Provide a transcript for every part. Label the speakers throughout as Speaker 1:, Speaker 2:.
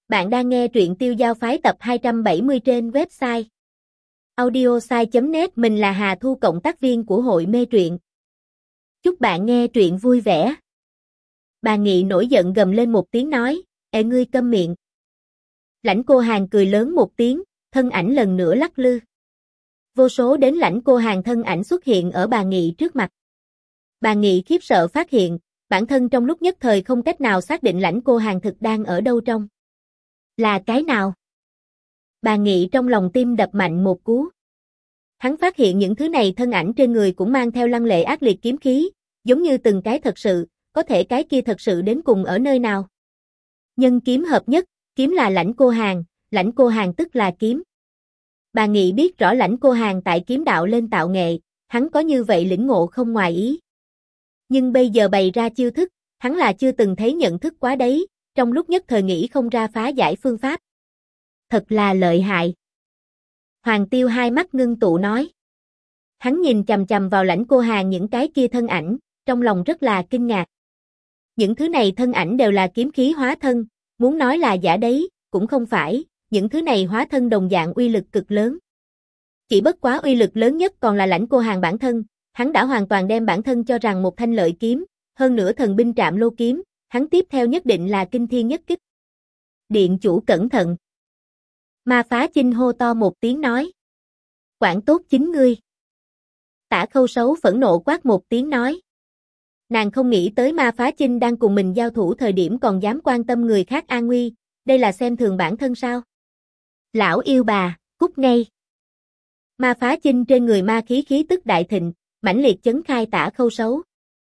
Speaker 1: Bạn đang nghe truyện Tiêu Giao Phái tập 270 trên website audiosai.net. Mình là Hà Thu, cộng tác viên của hội mê truyện. Chúc bạn nghe truyện vui vẻ. Bà Nghị nổi giận gầm lên một tiếng nói, "Ê ngươi câm miệng." Lãnh Cô Hàn cười lớn một tiếng, thân ảnh lần nữa lắc lư. Vô số đến Lãnh Cô Hàn thân ảnh xuất hiện ở bà Nghị trước mặt. Bà Nghị khiếp sợ phát hiện, bản thân trong lúc nhất thời không cách nào xác định Lãnh Cô Hàn thực đang ở đâu trong. Là cái nào? Bà Nghị trong lòng tim đập mạnh một cú. Hắn phát hiện những thứ này thân ảnh trên người cũng mang theo lăng lệ ác liệt kiếm khí, giống như từng cái thật sự, có thể cái kia thật sự đến cùng ở nơi nào? Nhân kiếm hợp nhất, kiếm là Lãnh Cô Hàn tức là kiếm. Bà Nghị biết rõ Lãnh Cô Hàn tại kiếm đạo lên tạo nghệ, hắn có như vậy lĩnh ngộ không ngoài ý. Nhưng bây giờ bày ra chiêu thức, hắn là chưa từng thấy nhận thức quá đấy, trong lúc nhất thời nghĩ không ra phá giải phương pháp. Thật là lợi hại. Hoàng Tiêu hai mắt ngưng tụ nói. Hắn nhìn chằm chằm vào Lãnh Cô Hàn những cái kia thân ảnh, trong lòng rất là kinh ngạc. Những thứ này thân ảnh đều là kiếm khí hóa thân, muốn nói là giả đấy, cũng không phải, những thứ này hóa thân đồng dạng uy lực cực lớn. Chỉ bất quá uy lực lớn nhất còn là Lãnh Cô Hàn bản thân, hắn đã hoàn toàn đem bản thân cho rằng một thanh lợi kiếm, hơn nữa thần binh Trạm Lô kiếm, hắn tiếp theo nhất định là kinh thiên nhất kích. Điện chủ cẩn thận. Ma Phá Chinh hô to một tiếng nói. Quản tốt chính ngươi. Tả Khâu Sấu phẫn nộ quát một tiếng nói. Nàng không nghĩ tới Ma Phá Chinh đang cùng mình giao thủ thời điểm còn dám quan tâm người khác an nguy, đây là xem thường bản thân sao? Lão yêu bà, cút ngay. Ma Phá Chinh trên người ma khí tức đại thịnh, mãnh liệt chấn khai Tả Khâu Sấu.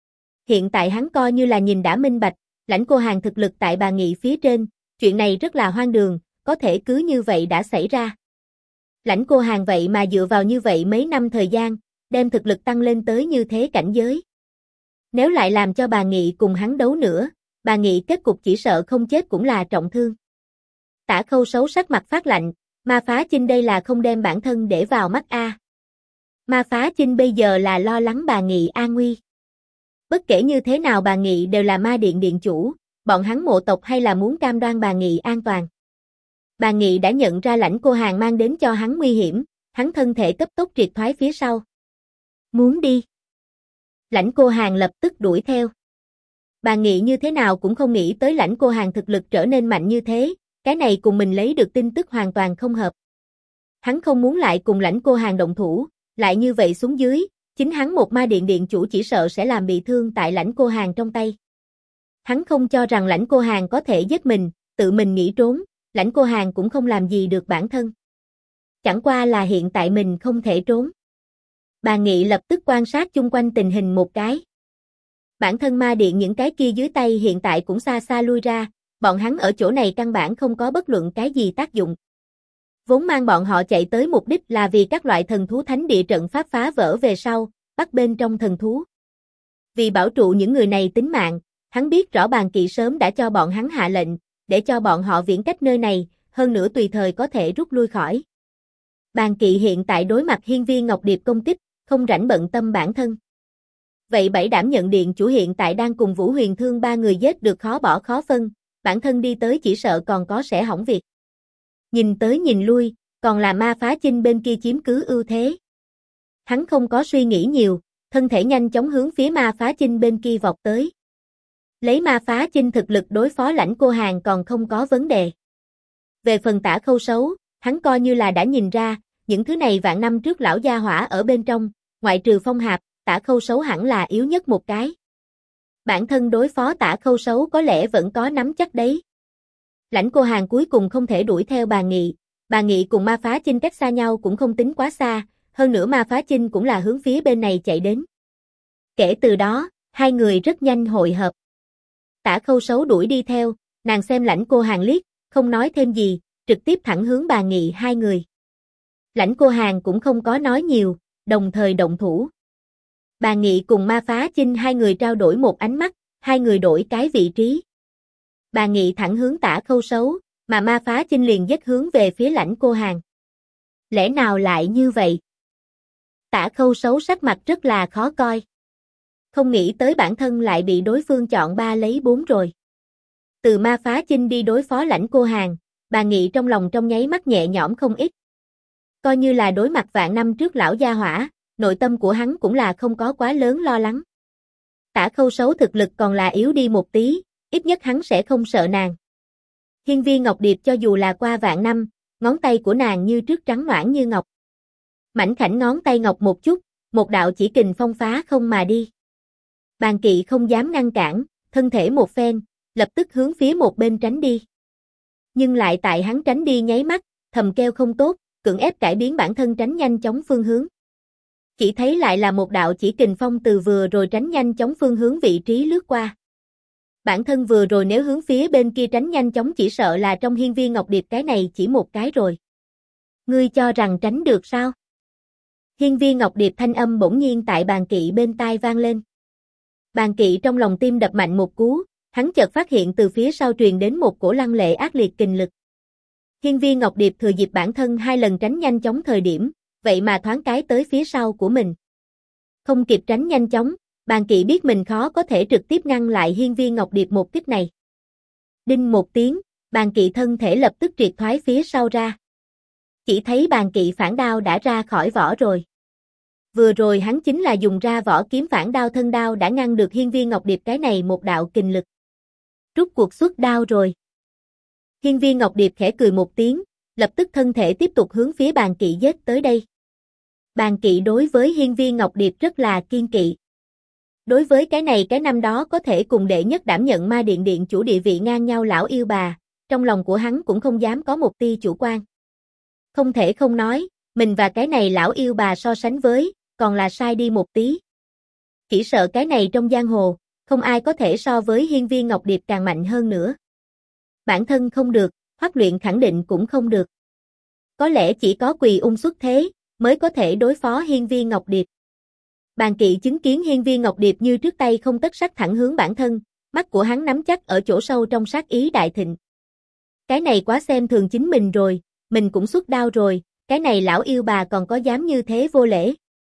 Speaker 1: Hiện tại hắn coi như là nhìn đã minh bạch, Lãnh Cô Hàn thực lực tại bà Nghị phía trên, chuyện này rất là hoang đường, có thể cứ như vậy đã xảy ra. Lãnh Cô Hàn vậy mà dựa vào như vậy mấy năm thời gian, đem thực lực tăng lên tới như thế cảnh giới. Nếu lại làm cho bà Nghị cùng hắn đấu nữa, bà Nghị kết cục chỉ sợ không chết cũng là trọng thương. Tả Khâu Sấu sắc mặt phát lạnh, Ma Phá Chinh đây là không đem bản thân để vào mắt a. Ma Phá Chinh bây giờ là lo lắng bà Nghị an nguy. Bất kể như thế nào bà Nghị đều là ma điện điện chủ, bọn hắn mộ tộc hay là muốn cam đoan bà Nghị an toàn. Bà Nghị đã nhận ra Lãnh Cô Hàn mang đến cho hắn nguy hiểm, hắn thân thể cấp tốc triệt thoái phía sau. Muốn đi. Lãnh Cô Hàn lập tức đuổi theo. Bà Nghị như thế nào cũng không nghĩ tới Lãnh Cô Hàn thực lực trở nên mạnh như thế, cái này cùng mình lấy được tin tức hoàn toàn không hợp. Hắn không muốn lại cùng Lãnh Cô Hàn động thủ, lại như vậy xuống dưới, chính hắn một ma điện điện chủ chỉ sợ sẽ làm bị thương tại Lãnh Cô Hàn trong tay. Hắn không cho rằng Lãnh Cô Hàn có thể giết mình, tự mình nghĩ trốn, Lãnh Cô Hàn cũng không làm gì được bản thân. Chẳng qua là hiện tại mình không thể trốn. Bà Nghị lập tức quan sát chung quanh tình hình một cái. Bản thân ma điện những cái kia dưới tay hiện tại cũng xa xa lui ra, bọn hắn ở chỗ này căn bản không có bất luận cái gì tác dụng. Vốn mang bọn họ chạy tới mục đích là vì các loại thần thú thánh địa trận pháp phá vỡ về sau, bắt bên trong thần thú. Vì bảo trụ những người này tính mạng, hắn biết rõ Bàn Kỵ sớm đã cho bọn hắn hạ lệnh, để cho bọn họ viễn cách nơi này, hơn nữa tùy thời có thể rút lui khỏi. Bàn Kỵ hiện tại đối mặt Hiên Viên Ngọc Điệp công kích, không rảnh bận tâm bản thân. Vậy bảy đảm nhận điện chủ hiện tại đang cùng Vũ Huyền Thương ba người giết được khó bỏ khó phân, bản thân đi tới chỉ sợ còn có sẽ hỏng việc. Nhìn tới nhìn lui, còn là Ma Phá Chinh bên kia chiếm cứ ưu thế. Hắn không có suy nghĩ nhiều, thân thể nhanh chóng hướng phía Ma Phá Chinh bên kia vọt tới. Lấy Ma Phá Chinh thực lực đối phó Lãnh Cô Hàn còn không có vấn đề. Về phần Tả Khâu Sấu, hắn coi như là đã nhìn ra, những thứ này vạn năm trước lão gia hỏa ở bên trong, ngoại trừ Phong Hạp, Tả Khâu Sấu hẳn là yếu nhất một cái. Bản thân đối phó Tả Khâu Sấu có lẽ vẫn có nắm chắc đấy. Lãnh Cô Hàn cuối cùng không thể đuổi theo bà Nghị cùng Ma Phá Chinh cách xa nhau cũng không tính quá xa, hơn nữa Ma Phá Chinh cũng là hướng phía bên này chạy đến. Kể từ đó, hai người rất nhanh hội hợp. Tả Khâu Sấu đuổi đi theo, nàng xem Lãnh Cô Hàn liếc, không nói thêm gì, trực tiếp thẳng hướng bà Nghị hai người. Lãnh Cô Hàn cũng không có nói nhiều, đồng thời động thủ. Bà Nghị cùng Ma Phá Chinh hai người trao đổi một ánh mắt, hai người đổi cái vị trí. Bà Nghị thẳng hướng Tả Khâu Sấu, mà Ma Phá Chinh liền dứt hướng về phía Lãnh Cô Hàn. Lẽ nào lại như vậy? Tả Khâu Sấu sắc mặt rất là khó coi. Không nghĩ tới bản thân lại bị đối phương chọn 3 lấy 4 rồi. Từ Ma Phá Chinh đi đối phó Lãnh Cô Hàn, Bà Nghị trong lòng trong nháy mắt nhẹ nhõm không ít. Coi như là đối mặt vạn năm trước lão gia hỏa, nội tâm của hắn cũng là không có quá lớn lo lắng. Tả Khâu Sấu thực lực còn là yếu đi một tí, ít nhất hắn sẽ không sợ nàng. Hiên Viên Ngọc Điệp cho dù là qua vạn năm, ngón tay của nàng như trước trắng nõn như ngọc. Mảnh khảnh ngón tay ngọc một chút, một đạo chỉ kình phong phá không mà đi. Bàn Kỵ không dám ngăn cản, thân thể một phen, lập tức hướng phía một bên tránh đi. Nhưng lại tại hắn tránh đi nháy mắt, thầm kêu không tốt, cưỡng ép cải biến bản thân tránh nhanh chóng phương hướng. Chỉ thấy lại là một đạo chỉ kình phong từ vừa rồi tránh nhanh chóng phương hướng vị trí lướt qua. Bản thân vừa rồi nếu hướng phía bên kia tránh nhanh chóng chỉ sợ là trong Hiên Viên Ngọc Điệp cái này chỉ một cái rồi. Ngươi cho rằng tránh được sao? Hiên Viên Ngọc Điệp thanh âm bỗng nhiên tại Bàn Kỵ bên tai vang lên. Bàn Kỵ trong lòng tim đập mạnh một cú, hắn chợt phát hiện từ phía sau truyền đến một cổ lăng lệ ác liệt kình lực. Hiên Viên Ngọc Điệp thừa dịp bản thân hai lần tránh nhanh chóng thời điểm, vậy mà thoáng cái tới phía sau của mình. Không kịp tránh nhanh chóng, Bàn Kỵ biết mình khó có thể trực tiếp ngăn lại Hiên Viên Ngọc Điệp một kích này. Đinh một tiếng, Bàn Kỵ thân thể lập tức triệt thoái phía sau ra. Chỉ thấy Bàn Kỵ phản đao đã ra khỏi vỏ rồi. Vừa rồi hắn chính là dùng ra vỏ kiếm phản đao thân đao đã ngăn được Hiên Viên Ngọc Điệp cái này một đạo kình lực. Rút cuộc xuất đao rồi. Hiên Viên Ngọc Điệp khẽ cười một tiếng, lập tức thân thể tiếp tục hướng phía Bàn Kỵ giết tới đây. Bàn Kỵ đối với Hiên Viên Ngọc Điệp rất là kiên kỵ. Đối với cái này cái năm đó có thể cùng đệ nhất đảm nhận Ma Điện điện chủ địa vị ngang nhau lão yêu bà, trong lòng của hắn cũng không dám có một tia chủ quan. Không thể không nói, mình và cái này lão yêu bà so sánh với, còn là sai đi một tí. Chỉ sợ cái này trong giang hồ, không ai có thể so với Hiên Viên Ngọc Điệp càng mạnh hơn nữa. Bản thân không được, Hoắc Luyện khẳng định cũng không được. Có lẽ chỉ có Quỳ Ung xuất thế, mới có thể đối phó Hiên Viên Ngọc Điệp. Bàn Kỵ chứng kiến Hiên Viên Ngọc Điệp như trước tay không tất sắt thẳng hướng bản thân, mắt của hắn nắm chắc ở chỗ sâu trong sát ý đại thịnh. Cái này quá xem thường chính mình rồi, mình cũng xuất đao rồi, cái này lão yêu bà còn có dám như thế vô lễ.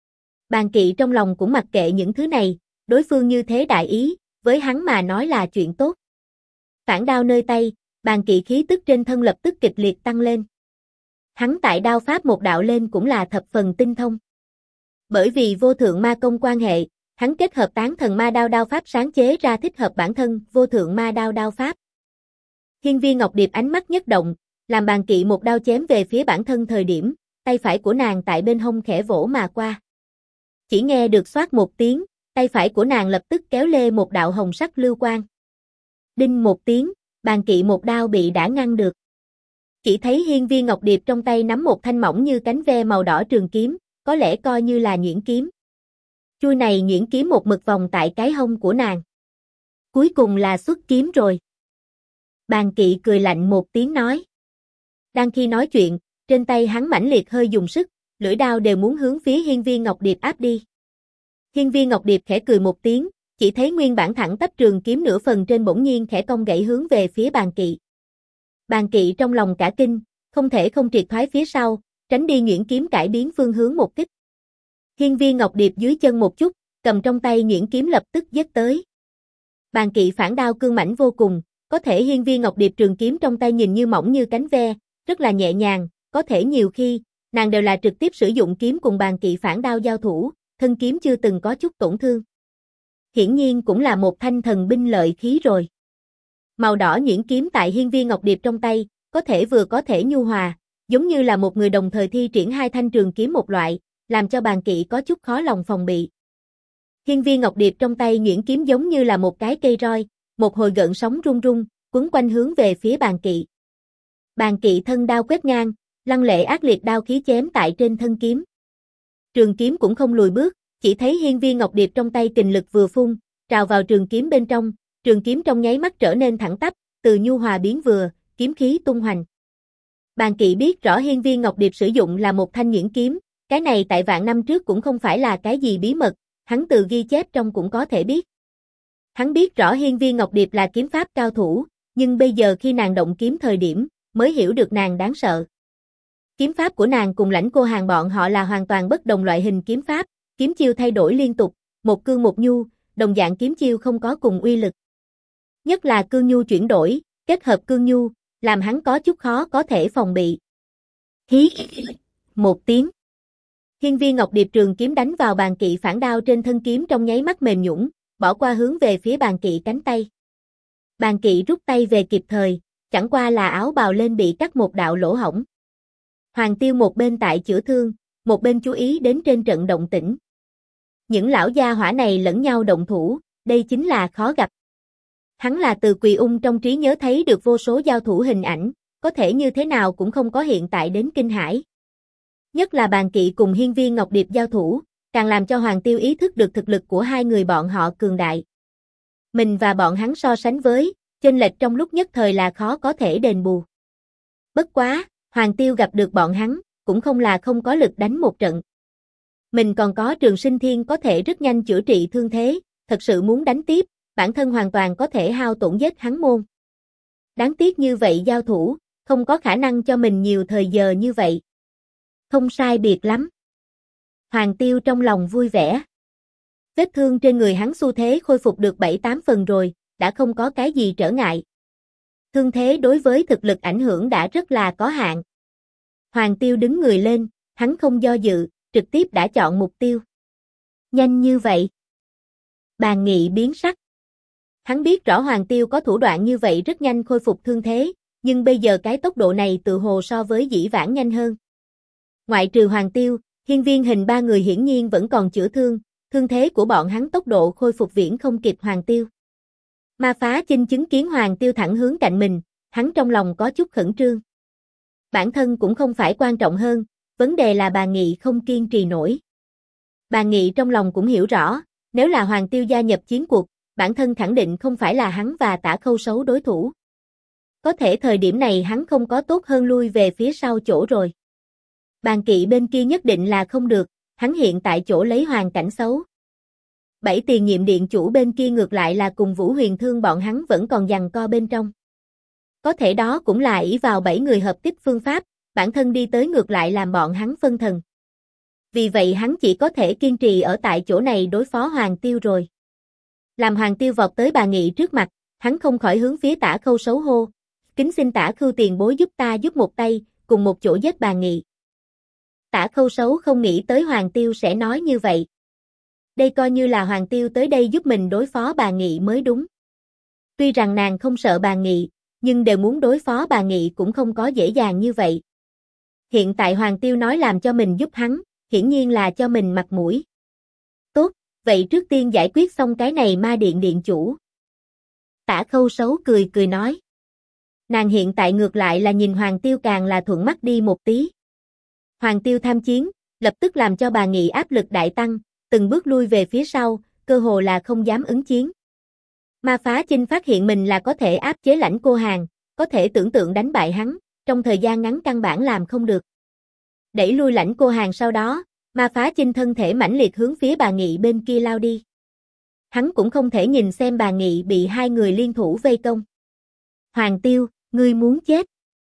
Speaker 1: Bàn Kỵ trong lòng cũng mặc kệ những thứ này, đối phương như thế đại ý, với hắn mà nói là chuyện tốt. Phản đao nơi tay, Bàn Kỵ khí tức trên thân lập tức kịch liệt tăng lên. Hắn tại đao pháp một đạo lên cũng là thập phần tinh thông. Bởi vì vô thượng ma công quan hệ, hắn kết hợp tán thần ma đao đao pháp sáng chế ra thích hợp bản thân vô thượng ma đao đao pháp. Hiên Viên Ngọc Điệp ánh mắt nhất động, làm Bàn Kỵ một đao chém về phía bản thân thời điểm, tay phải của nàng tại bên hông khẽ vỗ mà qua. Chỉ nghe được xoát một tiếng, tay phải của nàng lập tức kéo lê một đạo hồng sắc lưu quang. Đinh một tiếng, Bàn Kỵ một đao bị đã ngăn được. Chỉ thấy Hiên Viên Ngọc Điệp trong tay nắm một thanh mỏng như cánh ve màu đỏ trường kiếm, có lẽ coi như là nhuyễn kiếm. Chuôi này nhuyễn kiếm một mực vòng tại cái hông của nàng. Cuối cùng là xuất kiếm rồi. Bàn Kỵ cười lạnh một tiếng nói. Đang khi nói chuyện, trên tay hắn mãnh liệt hơi dùng sức, lưỡi đao đều muốn hướng phía Hiên Viên Ngọc Điệp áp đi. Hiên Viên Ngọc Điệp khẽ cười một tiếng, chỉ thấy nguyên bản thẳng tắp trường kiếm nửa phần trên bỗng nhiên khẽ cong gãy hướng về phía Bàn Kỵ. Bàn Kỵ trong lòng cả kinh, không thể không triệt thoái phía sau, tránh đi nhuyễn kiếm cải biến phương hướng một kích. Hiên Viên Ngọc Điệp dưới chân một chút, cầm trong tay nhuyễn kiếm lập tức giết tới. Bàn Kỵ phản đao cương mãnh vô cùng, có thể Hiên Viên Ngọc Điệp trường kiếm trong tay nhìn như mỏng như cánh ve, rất là nhẹ nhàng, có thể nhiều khi, nàng đều là trực tiếp sử dụng kiếm cùng Bàn Kỵ phản đao giao thủ, thân kiếm chưa từng có chút tổn thương. Hiển nhiên cũng là một thanh thần binh lợi khí rồi. Màu đỏ nhuyễn kiếm tại Hiên Viên Ngọc Điệp trong tay, có thể vừa có thể nhu hòa, giống như là một người đồng thời thi triển hai thanh trường kiếm một loại, làm cho Bàn Kỵ có chút khó lòng phòng bị. Hiên Viên Ngọc Điệp trong tay nhuyễn kiếm giống như là một cái cây roi, một hồi gợn sóng rung rung, quấn quanh hướng về phía Bàn Kỵ. Bàn Kỵ thân đao quét ngang, lăng lệ ác liệt đao khí chém tại trên thân kiếm. Trường kiếm cũng không lùi bước, chỉ thấy Hiên Viên Ngọc Điệp trong tay kình lực vừa phun, trào vào trường kiếm bên trong, trường kiếm trong nháy mắt trở nên thẳng tắp, từ nhu hòa biến vừa, kiếm khí tung hoành. Bàn Kỵ biết rõ Hiên Viên Ngọc Điệp sử dụng là một thanh nhuyễn kiếm, cái này tại vạn năm trước cũng không phải là cái gì bí mật, hắn từ ghi chép trong cũng có thể biết. Hắn biết rõ Hiên Viên Ngọc Điệp là kiếm pháp cao thủ, nhưng bây giờ khi nàng động kiếm thời điểm, mới hiểu được nàng đáng sợ. Kiếm pháp của nàng cùng Lãnh Cô Hàn bọn họ là hoàn toàn bất đồng loại hình kiếm pháp, kiếm chiêu thay đổi liên tục, một cương một nhu, đồng dạng kiếm chiêu không có cùng uy lực. Nhất là cương nhu chuyển đổi, kết hợp cương nhu, làm hắn có chút khó có thể phòng bị. Hí! Một tiếng. Hiên viên ngọc điệp trường kiếm đánh vào bàn kỵ phản đao trên thân kiếm trong nháy mắt mềm nhũn, bỏ qua hướng về phía bàn kỵ cánh tay. Bàn kỵ rút tay về kịp thời, chẳng qua là áo bào lên bị cắt một đạo lỗ hổng. Hoàng Tiêu một bên tại chữa thương, một bên chú ý đến trên trận động tĩnh. Những lão gia hỏa này lẫn nhau động thủ, đây chính là khó gặp. Hắn là từ Quỳ Ung trong trí nhớ thấy được vô số giao thủ hình ảnh, có thể như thế nào cũng không có hiện tại đến kinh hãi. Nhất là bàn kỵ cùng hiên viên ngọc điệp giao thủ, càng làm cho Hoàng Tiêu ý thức được thực lực của hai người bọn họ cường đại. Mình và bọn hắn so sánh với, chênh lệch trong lúc nhất thời là khó có thể đền bù. Bất quá, Hoàng Tiêu gặp được bọn hắn, cũng không là không có lực đánh một trận. Mình còn có Trường Sinh Thiên có thể rất nhanh chữa trị thương thế, thật sự muốn đánh tiếp, bản thân hoàn toàn có thể hao tổn giết hắn môn. Đáng tiếc như vậy giao thủ, không có khả năng cho mình nhiều thời giờ như vậy. Không sai biệt lắm. Hoàng Tiêu trong lòng vui vẻ. Vết thương trên người hắn xu thế khôi phục được 7-8 phần rồi, đã không có cái gì trở ngại. Thương thế đối với thực lực ảnh hưởng đã rất là có hạn. Hoàng Tiêu đứng người lên, hắn không do dự, trực tiếp đã chọn mục tiêu. Nhanh như vậy. Bàn Nghị biến sắc. Hắn biết rõ Hoàng Tiêu có thủ đoạn như vậy rất nhanh khôi phục thương thế, nhưng bây giờ cái tốc độ này tự hồ so với dĩ vãng nhanh hơn. Ngoại trừ Hoàng Tiêu, hiên viên hình ba người hiển nhiên vẫn còn chữa thương, thương thế của bọn hắn tốc độ khôi phục viễn không kịp Hoàng Tiêu. Ma Phá Chinh chứng kiến Hoàng Tiêu thẳng hướng cạnh mình, hắn trong lòng có chút khẩn trương. Bản thân cũng không phải quan trọng hơn, vấn đề là Bàn Nghị không kiên trì nổi. Bàn Nghị trong lòng cũng hiểu rõ, nếu là Hoàng Tiêu gia nhập chiến cuộc, bản thân khẳng định không phải là hắn và Tả Khâu Sấu đối thủ. Có thể thời điểm này hắn không có tốt hơn lui về phía sau chỗ rồi. Bàn Kỵ bên kia nhất định là không được, hắn hiện tại chỗ lấy hoàn cảnh xấu. Bảy tiền nhiệm điện chủ bên kia ngược lại là cùng Vũ Huyền Thương bọn hắn vẫn còn giằng co bên trong. Có thể đó cũng là ỷ vào 7 người hợp tích phương pháp, bản thân đi tới ngược lại làm bọn hắn phân thần. Vì vậy hắn chỉ có thể kiên trì ở tại chỗ này đối phó Hoàng Tiêu rồi. Làm Hoàng Tiêu vọt tới Bàn Nghị trước mặt, hắn không khỏi hướng phía Tả Khâu Sấu hô, kính xin Tả Khưu tiền bối giúp ta giúp một tay, cùng một chỗ giết Bàn Nghị. Tả Khâu Sấu không nghĩ tới Hoàng Tiêu sẽ nói như vậy. Đây coi như là Hoàng Tiêu tới đây giúp mình đối phó Bàn Nghị mới đúng. Tuy rằng nàng không sợ Bàn Nghị, nhưng đều muốn đối phó Bàn Nghị cũng không có dễ dàng như vậy. Hiện tại Hoàng Tiêu nói làm cho mình giúp hắn, hiển nhiên là cho mình mặt mũi. Tốt, vậy trước tiên giải quyết xong cái này ma điện điện chủ. Tả Khâu Sấu cười cười nói. Nàng hiện tại ngược lại là nhìn Hoàng Tiêu càng là thuận mắt đi một tí. Hoàng Tiêu tham chiến, lập tức làm cho Bàn Nghị áp lực đại tăng, từng bước lui về phía sau, cơ hồ là không dám ứng chiến. Ma Phá Chinh phát hiện mình là có thể áp chế Lãnh Cô Hàn, có thể tưởng tượng đánh bại hắn, trong thời gian ngắn căn bản làm không được. Đẩy lui Lãnh Cô Hàn sau đó, Ma Phá Chinh thân thể mãnh liệt hướng phía Bàn Nghị bên kia lao đi. Hắn cũng không thể nhìn xem Bàn Nghị bị hai người liên thủ vây công. Hoàng Tiêu, ngươi muốn chết.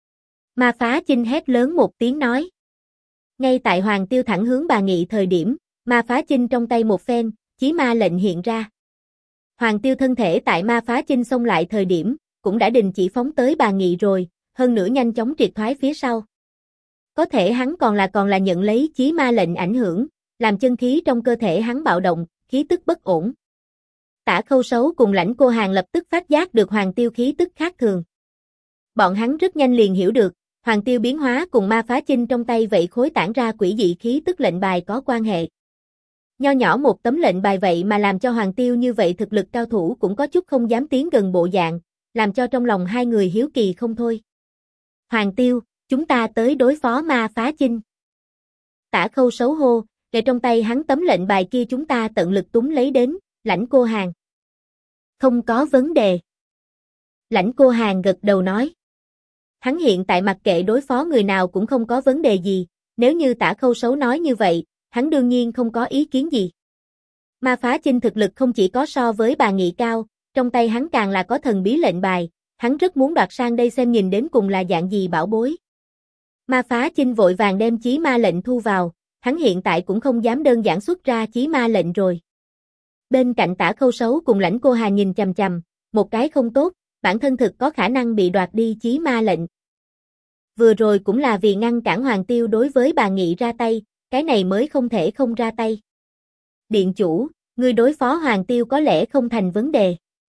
Speaker 1: Ma Phá Chinh hét lớn một tiếng nói. Ngay tại Hoàng Tiêu thẳng hướng Bàn Nghị thời điểm, Ma Phá Chinh trong tay một phen, chí ma lệnh hiện ra. Hoàng Tiêu thân thể tại Ma Phá Chinh xông lại thời điểm, cũng đã đình chỉ phóng tới Bàn Nghị rồi, hơn nữa nhanh chóng triệt thoái phía sau. Có thể hắn còn là nhận lấy chí ma lệnh ảnh hưởng, làm chân khí trong cơ thể hắn bạo động, khí tức bất ổn. Tả Khâu Sấu cùng Lãnh Cô Hàn lập tức phát giác được Hoàng Tiêu khí tức khác thường. Bọn hắn rất nhanh liền hiểu được, Hoàng Tiêu biến hóa cùng Ma Phá Chinh trong tay vậy khối tản ra quỷ dị khí tức lệnh bài có quan hệ. Nho nhỏ một tấm lệnh bài vậy mà làm cho Hoàng Tiêu như vậy thực lực cao thủ cũng có chút không dám tiến gần bộ dạng, làm cho trong lòng hai người hiếu kỳ không thôi. Hoàng Tiêu, chúng ta tới đối phó Ma Phá Chinh. Tả Khâu Sấu hô, để trong tay hắn tấm lệnh bài kia chúng ta tận lực túm lấy đến, Lãnh Cô Hàn. Không có vấn đề. Lãnh Cô Hàn gật đầu nói. Hắn hiện tại mặc kệ đối phó người nào cũng không có vấn đề gì, nếu như Tả Khâu Sấu nói như vậy, hắn đương nhiên không có ý kiến gì. Ma Phá Chinh thực lực không chỉ có so với Bàn Nghị cao, trong tay hắn càng là có thần bí lệnh bài, hắn rất muốn đoạt sang đây xem nhìn đến cùng là dạng gì bảo bối. Ma Phá Chinh vội vàng đem chí ma lệnh thu vào, hắn hiện tại cũng không dám đơn giản xuất ra chí ma lệnh rồi. Bên cạnh Tả Khâu Sấu cùng Lãnh Cô Hà nhìn chằm chằm, một cái không tốt, bản thân thực có khả năng bị đoạt đi chí ma lệnh. Vừa rồi cũng là vì ngăn cản Hoàng Tiêu đối với bà Nghị ra tay, cái này mới không thể không ra tay. Điện chủ, ngươi đối phó Hoàng Tiêu có lẽ không thành vấn đề.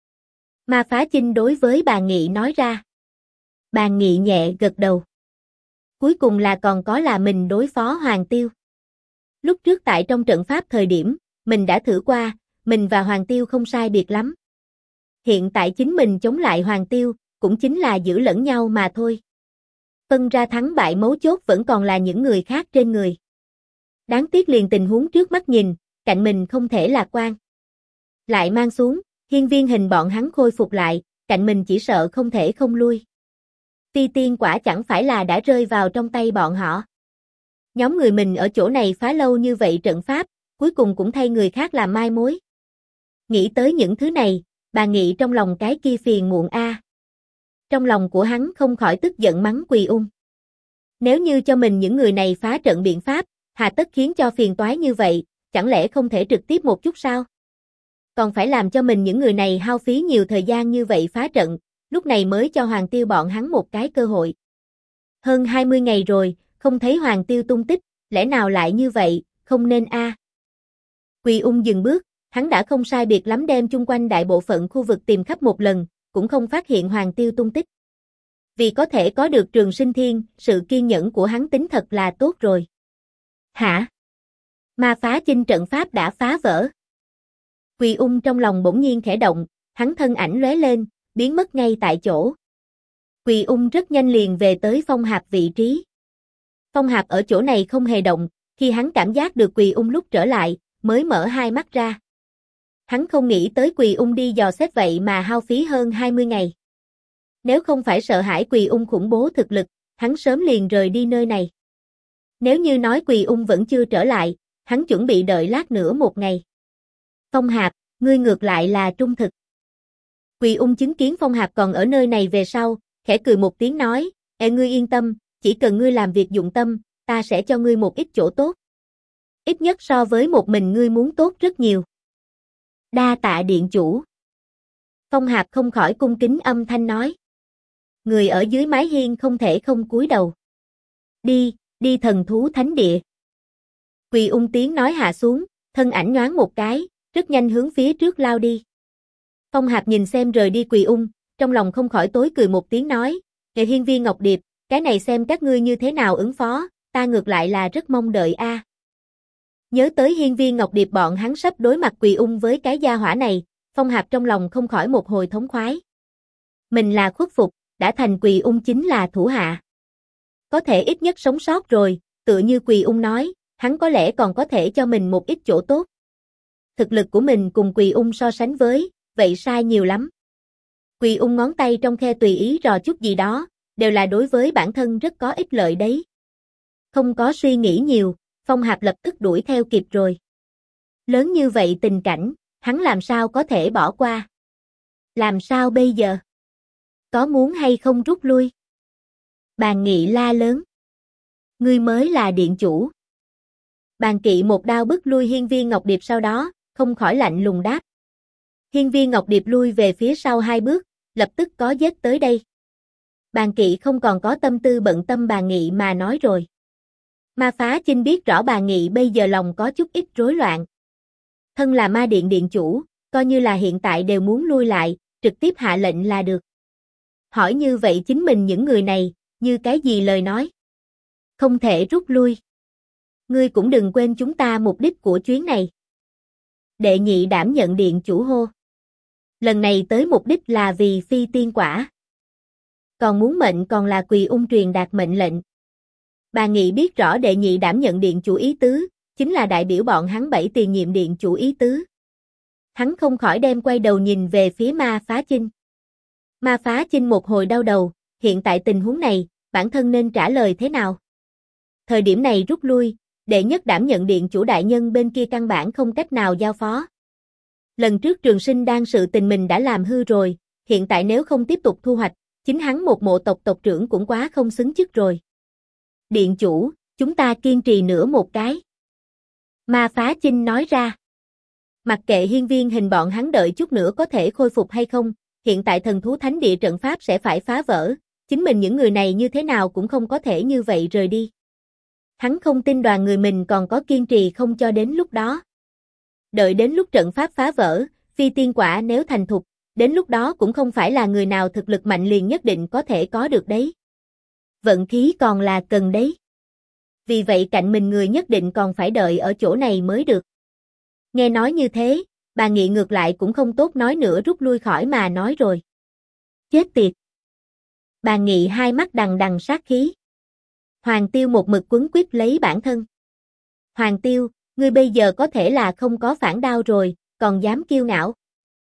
Speaker 1: Ma Phá Chinh đối với bà Nghị nói ra. Bà Nghị nhẹ gật đầu. Cuối cùng là còn có là mình đối phó Hoàng Tiêu. Lúc trước tại trong trận pháp thời điểm, mình đã thử qua, mình và Hoàng Tiêu không sai biệt lắm. Hiện tại chính mình chống lại Hoàng Tiêu, cũng chính là giữ lẫn nhau mà thôi. Phân ra thắng bại mấu chốt vẫn còn là những người khác trên người. Đáng tiếc liền tình huống trước mắt nhìn, cạnh mình không thể lạc quan. Lại mang xuống, hiên viên hình bọn hắn khôi phục lại, cạnh mình chỉ sợ không thể không lui. Phi tiên quả chẳng phải là đã rơi vào trong tay bọn họ. Nhóm người mình ở chỗ này phá lâu như vậy trận pháp, cuối cùng cũng thay người khác làm mai mối. Nghĩ tới những thứ này, bà Nghị trong lòng cái kia phiền muộn a. Trong lòng của hắn không khỏi tức giận mắng Quỳ Ung. Nếu như cho mình những người này phá trận biện pháp, hà tất khiến cho phiền toái như vậy, chẳng lẽ không thể trực tiếp một chút sao? Còn phải làm cho mình những người này hao phí nhiều thời gian như vậy phá trận, lúc này mới cho Hoàng Tiêu bọn hắn một cái cơ hội. Hơn 20 ngày rồi, không thấy Hoàng Tiêu tung tích, lẽ nào lại như vậy, không nên a. Quỳ Ung dừng bước, hắn đã không sai biệt lắm đem chung quanh đại bộ phận khu vực tìm khắp một lần, cũng không phát hiện Hoàng Tiêu tung tích. Vì có thể có được Trường Sinh Thiên, sự kiên nhẫn của hắn tính thật là tốt rồi. Hả? Ma Phá Chinh trận pháp đã phá vỡ. Quỳ Ung trong lòng bỗng nhiên khẽ động, hắn thân ảnh lóe lên, biến mất ngay tại chỗ. Quỳ Ung rất nhanh liền về tới Phong Hạp vị trí. Phong Hạp ở chỗ này không hề động, khi hắn cảm giác được Quỳ Ung lúc trở lại, mới mở hai mắt ra. Hắn không nghĩ tới Quỳ Ung đi dò xét vậy mà hao phí hơn 20 ngày. Nếu không phải sợ hãi Quỳ Ung khủng bố thực lực, hắn sớm liền rời đi nơi này. Nếu như nói Quỳ Ung vẫn chưa trở lại, hắn chuẩn bị đợi lát nữa một ngày. Phong Hạp, ngươi ngược lại là trung thực. Quỳ Ung chứng kiến Phong Hạp còn ở nơi này về sau, khẽ cười một tiếng nói, ngươi yên tâm, chỉ cần ngươi làm việc dụng tâm, ta sẽ cho ngươi một ít chỗ tốt. Ít nhất so với một mình ngươi muốn tốt rất nhiều. Đa tạ điện chủ. Phong Hạp không khỏi cung kính âm thanh nói. Người ở dưới mái hiên không thể không cúi đầu. Đi thần thú thánh địa. Quỳ Ung tiếng nói hạ xuống, thân ảnh nhoáng một cái, rất nhanh hướng phía trước lao đi. Phong Hạp nhìn xem rời đi Quỳ Ung, trong lòng không khỏi tối cười một tiếng nói, hiên viên Ngọc Điệp, cái này xem các ngươi như thế nào ứng phó, ta ngược lại là rất mong đợi a. Nhớ tới hiên viên Ngọc Điệp bọn hắn sắp đối mặt Quỳ Ung với cái gia hỏa này, Phong Hạp trong lòng không khỏi một hồi thống khoái. Mình là khuất phục, đã thành Quỳ Ung chính là thủ hạ. Có thể ít nhất sống sót rồi, tựa như Quỳ Ung nói, hắn có lẽ còn có thể cho mình một ít chỗ tốt. Thực lực của mình cùng Quỳ Ung so sánh với, vậy sai nhiều lắm. Quỳ Ung ngón tay trong khe tùy ý rò chút gì đó, đều là đối với bản thân rất có ích lợi đấy. Không có suy nghĩ nhiều, Phong Hạp lập tức đuổi theo kịp rồi. Lớn như vậy tình cảnh, hắn làm sao có thể bỏ qua? Làm sao bây giờ? Có muốn hay không rút lui? Bàn Nghị la lớn. Ngươi mới là điện chủ. Bàn Kỵ một đao bức lui hiên viên Ngọc Điệp sau đó, không khỏi lạnh lùng đáp. Hiên viên Ngọc Điệp lui về phía sau 2 bước, lập tức có giết tới đây. Bàn Kỵ không còn có tâm tư bận tâm Bàn Nghị mà nói rồi. Ma Phá Chinh biết rõ Bàn Nghị bây giờ lòng có chút ít rối loạn. Thân là ma điện điện chủ, coi như là hiện tại đều muốn lui lại, trực tiếp hạ lệnh là được. Hỏi như vậy chính mình những người này, như cái gì lời nói? Không thể rút lui. Ngươi cũng đừng quên chúng ta mục đích của chuyến này. Đệ nhị đảm nhận điện chủ hô. Lần này tới mục đích là vì phi tiên quả. Còn muốn mệnh còn là Quỳ Ung truyền đạt mệnh lệnh. Bà Nghị biết rõ đệ nhị đảm nhận điện chủ ý tứ, chính là đại biểu bọn hắn 7 tiền nhiệm điện chủ ý tứ. Hắn không khỏi đem quay đầu nhìn về phía Ma Phá Chinh. Ma Phá Chinh một hồi đau đầu, hiện tại tình huống này, bản thân nên trả lời thế nào? Thời điểm này rút lui, đệ nhất đảm nhận điện chủ đại nhân bên kia căn bản không cách nào giao phó. Lần trước Trường Sinh Đan sự tình mình đã làm hư rồi, hiện tại nếu không tiếp tục thu hoạch, chính hắn một mộ tộc tộc trưởng cũng quá không xứng chức rồi. Điện chủ, chúng ta kiên trì nữa một cái. Ma Phá Chinh nói ra. Mặc kệ hiên viên hình bọn hắn đợi chút nữa có thể khôi phục hay không, hiện tại thần thú thánh địa trận pháp sẽ phải phá vỡ, chính mình những người này như thế nào cũng không có thể như vậy rời đi. Hắn không tin đoàn người mình còn có kiên trì không cho đến lúc đó. Đợi đến lúc trận pháp phá vỡ, phi tiên quả nếu thành thục, đến lúc đó cũng không phải là người nào thực lực mạnh liền nhất định có thể có được đấy. Vận khí còn là cần đấy. Vì vậy cạnh mình người nhất định còn phải đợi ở chỗ này mới được. Nghe nói như thế, bà Nghị ngược lại cũng không tốt nói nữa rút lui khỏi mà nói rồi. Chết tiệt. Bà Nghị hai mắt đằng đằng sát khí. Hoàng Tiêu một mực quấn quýt lấy bản thân. Hoàng Tiêu, ngươi bây giờ có thể là không có phản đao rồi, còn dám kiêu ngạo.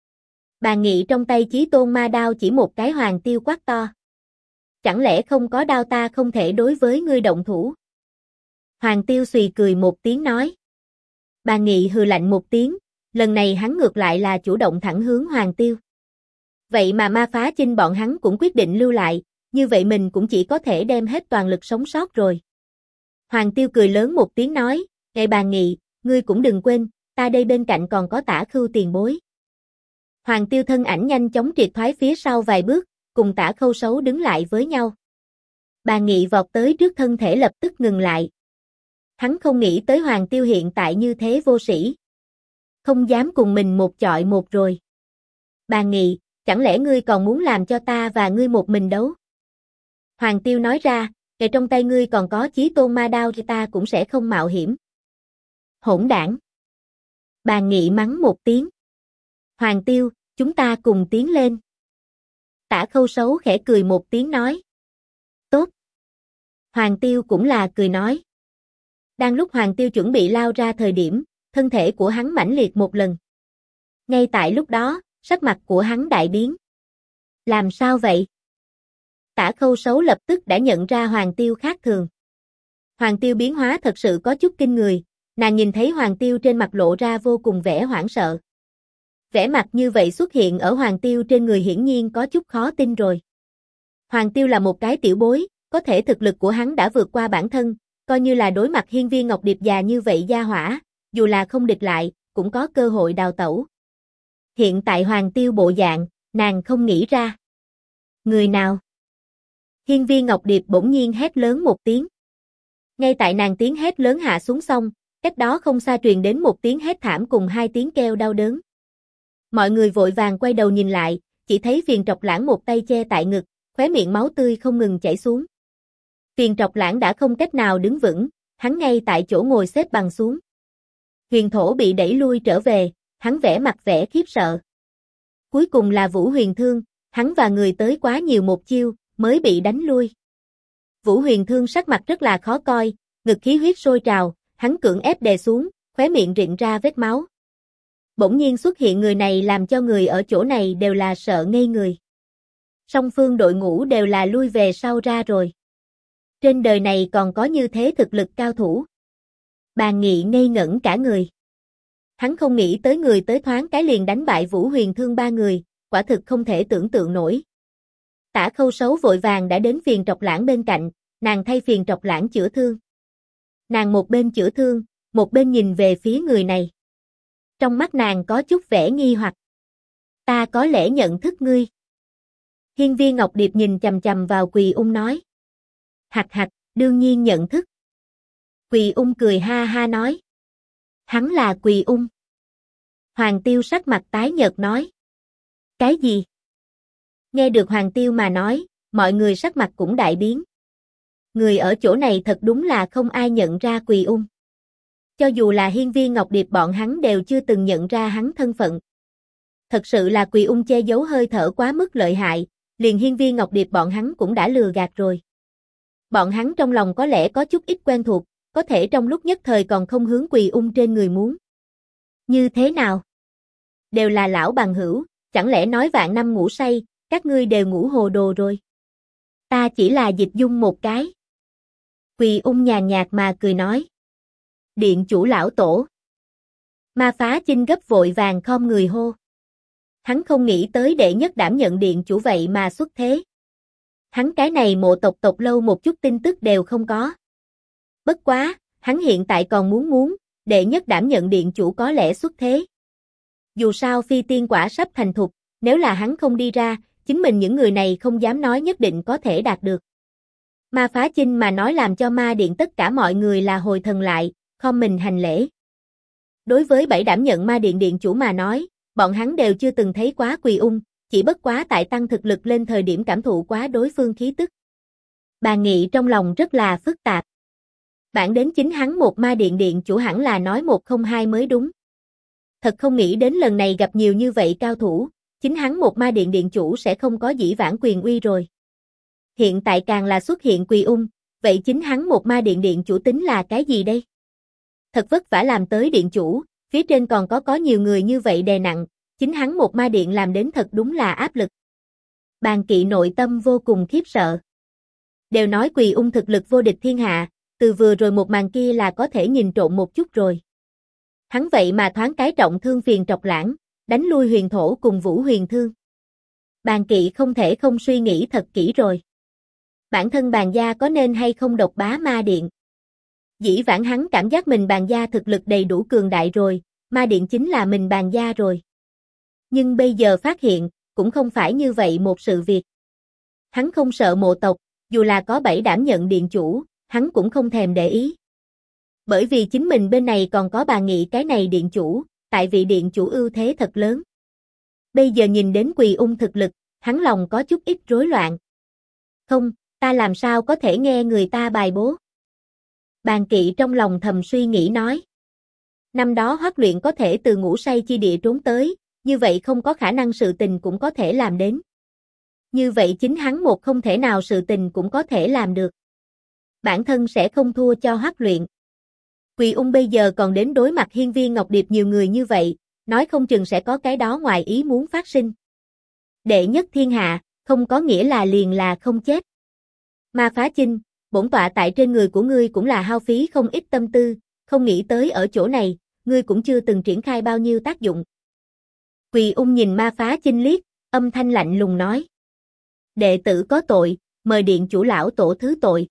Speaker 1: Bà Nghị trong tay Chí Tôn ma đao chỉ một cái Hoàng Tiêu quát to. Chẳng lẽ không có đao ta không thể đối với ngươi động thủ? Hoàng Tiêu xùy cười một tiếng nói. Bà Nghị hừ lạnh một tiếng, lần này hắn ngược lại là chủ động thẳng hướng Hoàng Tiêu. Vậy mà Ma Phá Chinh bọn hắn cũng quyết định lưu lại, như vậy mình cũng chỉ có thể đem hết toàn lực sống sót rồi. Hoàng Tiêu cười lớn một tiếng nói, "Ê bà Nghị, ngươi cũng đừng quên, ta đây bên cạnh còn có Tả Khưu tiền bối." Hoàng Tiêu thân ảnh nhanh chóng triệt thoái phía sau vài bước, cùng Tả Khâu Sấu đứng lại với nhau. Bà Nghị vọt tới trước thân thể lập tức ngừng lại. Hắn không nghĩ tới Hoàng Tiêu hiện tại như thế vô sĩ. Không dám cùng mình một chọi một rồi. Bà Nghị, chẳng lẽ ngươi còn muốn làm cho ta và ngươi một mình đấu? Hoàng Tiêu nói ra, kể trong tay ngươi còn có Chí Tôn ma đao thì ta cũng sẽ không mạo hiểm. Hỗn đảng. Bà Nghị mắng một tiếng. Hoàng Tiêu, chúng ta cùng tiến lên. Tả Khâu Sấu khẽ cười một tiếng nói. Tốt. Hoàng Tiêu cũng là cười nói. Đang lúc Hoàng Tiêu chuẩn bị lao ra thời điểm, thân thể của hắn mãnh liệt một lần. Ngay tại lúc đó, sắc mặt của hắn đại biến. Làm sao vậy? Tả Khâu Sấu lập tức đã nhận ra Hoàng Tiêu khác thường. Hoàng Tiêu biến hóa thật sự có chút kinh người, nàng nhìn thấy Hoàng Tiêu trên mặt lộ ra vô cùng vẻ hoảng sợ. Vẻ mặt như vậy xuất hiện ở Hoàng Tiêu trên người hiển nhiên có chút khó tin rồi. Hoàng Tiêu là một cái tiểu bối, có thể thực lực của hắn đã vượt qua bản thân, coi như là đối mặt Hiên Viên Ngọc Điệp già như vậy gia hỏa, dù là không địch lại, cũng có cơ hội đào tẩu. Hiện tại Hoàng Tiêu bộ dạng, nàng không nghĩ ra. Người nào? Hiên Viên Ngọc Điệp bỗng nhiên hét lớn một tiếng. Ngay tại nàng tiếng hét lớn hạ xuống xong, cách đó không xa truyền đến một tiếng hét thảm cùng hai tiếng kêu đau đớn. Mọi người vội vàng quay đầu nhìn lại, chỉ thấy Phiền Trọc Lãng một tay che tại ngực, khóe miệng máu tươi không ngừng chảy xuống. Phiền Trọc Lãng đã không cách nào đứng vững, hắn ngay tại chỗ ngồi xếp bằng xuống. Huyền Thổ bị đẩy lui trở về, hắn vẻ mặt vẻ khiếp sợ. Cuối cùng là Vũ Huyền Thương, hắn và người tới quá nhiều một chiêu, mới bị đánh lui. Vũ Huyền Thương sắc mặt rất là khó coi, ngực khí huyết sôi trào, hắn cưỡng ép đè xuống, khóe miệng rịn ra vết máu. Bỗng nhiên xuất hiện người này làm cho người ở chỗ này đều là sợ ngây người. Song phương đội ngũ đều là lui về sau ra rồi. Trên đời này còn có như thế thực lực cao thủ. Bà Nghị ngây ngẩn cả người. Hắn không nghĩ tới người tới thoáng cái liền đánh bại Vũ Huyền Thương ba người, quả thực không thể tưởng tượng nổi. Tả Khâu Sấu vội vàng đã đến Phiền Trọc Lãng bên cạnh, nàng thay Phiền Trọc Lãng chữa thương. Nàng một bên chữa thương, một bên nhìn về phía người này. Trong mắt nàng có chút vẻ nghi hoặc. Ta có lẽ nhận thức ngươi. Hiên Viên Ngọc Điệp nhìn chằm chằm vào Quỳ Ung nói. Hạch hạch, đương nhiên nhận thức. Quỳ Ung cười ha ha nói. Hắn là Quỳ Ung. Hoàng Tiêu sắc mặt tái nhợt nói. Cái gì? Nghe được Hoàng Tiêu mà nói, mọi người sắc mặt cũng đại biến. Người ở chỗ này thật đúng là không ai nhận ra Quỳ Ung. Cho dù là Hiên Viên Ngọc Điệp bọn hắn đều chưa từng nhận ra hắn thân phận. Thật sự là Quỳ Ung che giấu hơi thở quá mức lợi hại, liền Hiên Viên Ngọc Điệp bọn hắn cũng đã lừa gạt rồi. Bọn hắn trong lòng có lẽ có chút ít quen thuộc, có thể trong lúc nhất thời còn không hướng Quỳ Ung trên người muốn. Như thế nào? Đều là lão bằng hữu, chẳng lẽ nói vạn năm ngủ say, các ngươi đều ngủ hồ đồ rồi. Ta chỉ là dịch dung một cái. Quỳ Ung nhàn nhạt mà cười nói. Điện chủ lão tổ. Ma Phá Chinh gấp vội vàng khom người hô. Hắn không nghĩ tới đệ nhất đảm nhận điện chủ vậy mà xuất thế. Hắn cái này mộ tộc lâu một chút tin tức đều không có. Bất quá, hắn hiện tại còn muốn, đệ nhất đảm nhận điện chủ có lẽ xuất thế. Dù sao phi tiên quả sắp thành thục, Nếu là hắn không đi ra, chính mình những người này không dám nói nhất định có thể đạt được. Ma Phá Chinh mà nói làm cho ma điện tất cả mọi người là hồi thần lại, khom mình hành lễ. Đối với 7 đảm nhận ma điện điện chủ mà nói, bọn hắn đều chưa từng thấy quá Quỳ Ung, chỉ bất quá tại tăng thực lực lên thời điểm cảm thụ quá đối phương khí tức. Bàn Nghị trong lòng rất là phức tạp. Bản đến chính hắn một ma điện điện chủ hẳn là nói một không hai mới đúng. Thật không nghĩ đến lần này gặp nhiều như vậy cao thủ, chính hắn một ma điện điện chủ sẽ không có dĩ vãng quyền uy rồi. Hiện tại càng là xuất hiện Quỳ Ung, vậy chính hắn một ma điện điện chủ tính là cái gì đây? Thật vất vả làm tới điện chủ, phía trên còn có nhiều người như vậy đè nặng, chính hắn một ma điện làm đến thật đúng là áp lực. Bàn Kỵ nội tâm vô cùng khiếp sợ. Đều nói Quỳ Ung thực lực vô địch thiên hạ, từ vừa rồi một màn kia là có thể nhìn trộm một chút rồi. Hắn vậy mà thoáng cái trọng thương phiền trọc lãng, đánh lui huyền thổ cùng Vũ Huyền Thương. Bàn Kỵ không thể không suy nghĩ thật kỹ rồi. Bản thân Bàn gia có nên hay không độc bá ma điện? Dĩ vãng hắn cảm giác mình Bàn gia thực lực đầy đủ cường đại rồi, ma điện chính là mình Bàn gia rồi. Nhưng bây giờ phát hiện, cũng không phải như vậy một sự việc. Hắn không sợ mộ tộc, dù là có 7 đảm nhận điện chủ, hắn cũng không thèm để ý. Bởi vì chính mình bên này còn có Bàn Nghị cái này điện chủ, tại vị điện chủ ưu thế thật lớn. Bây giờ nhìn đến Quỳ Ung thực lực, hắn lòng có chút ít rối loạn. Không, ta làm sao có thể nghe người ta bài bố? Bàn Kỵ trong lòng thầm suy nghĩ nói. Năm đó Hoắc Luyện có thể từ ngủ say chi địa trốn tới, như vậy không có khả năng sự tình cũng có thể làm đến. Như vậy chính hắn một không thể nào sự tình cũng có thể làm được. Bản thân sẽ không thua cho Hoắc Luyện. Quỳ Ung bây giờ còn đến đối mặt Hiên Viên Ngọc Điệp nhiều người như vậy, nói không chừng sẽ có cái đó ngoài ý muốn phát sinh. Đệ nhất thiên hạ, không có nghĩa là liền là không chết. Ma Phá Chinh, bổn tọa tại trên người của ngươi cũng là hao phí không ít tâm tư, không nghĩ tới ở chỗ này, ngươi cũng chưa từng triển khai bao nhiêu tác dụng. Quỳ Ung nhìn Ma Phá Chinh liếc, âm thanh lạnh lùng nói. Đệ tử có tội, mời điện chủ lão tổ thứ tội.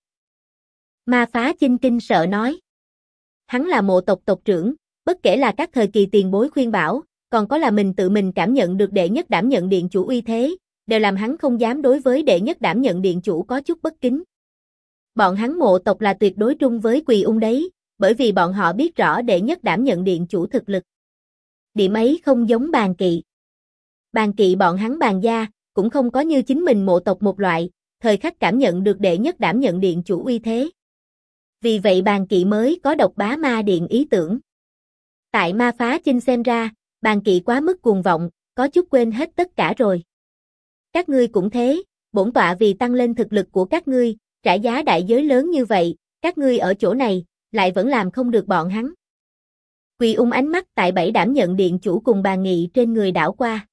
Speaker 1: Ma Phá Chinh kinh sợ nói. Hắn là mộ tộc tộc trưởng, bất kể là các thời kỳ tiền bối khuyên bảo, còn có là mình tự mình cảm nhận được đệ nhất đảm nhận điện chủ uy thế, đều làm hắn không dám đối với đệ nhất đảm nhận điện chủ có chút bất kính. Bọn hắn mộ tộc là tuyệt đối trung với Quỳ Ung đấy, bởi vì bọn họ biết rõ đệ nhất đảm nhận điện chủ thực lực. Điểm ấy không giống Bàn Kỵ. Bàn Kỵ bọn hắn Bàn gia, cũng không có như chính mình mộ tộc một loại, thời khắc cảm nhận được đệ nhất đảm nhận điện chủ uy thế. Vì vậy Bàn Kỵ mới có độc bá ma điện ý tưởng. Tại Ma Phá Chinh xem ra, Bàn Kỵ quá mức cuồng vọng, có chút quên hết tất cả rồi. Các ngươi cũng thế, bổn tọa vì tăng lên thực lực của các ngươi, trả giá đại giới lớn như vậy, các ngươi ở chỗ này, lại vẫn làm không được bọn hắn. Quỳ Ung ánh mắt tại 7 đảm nhận điện chủ cùng Bàn Nghị trên người đảo qua.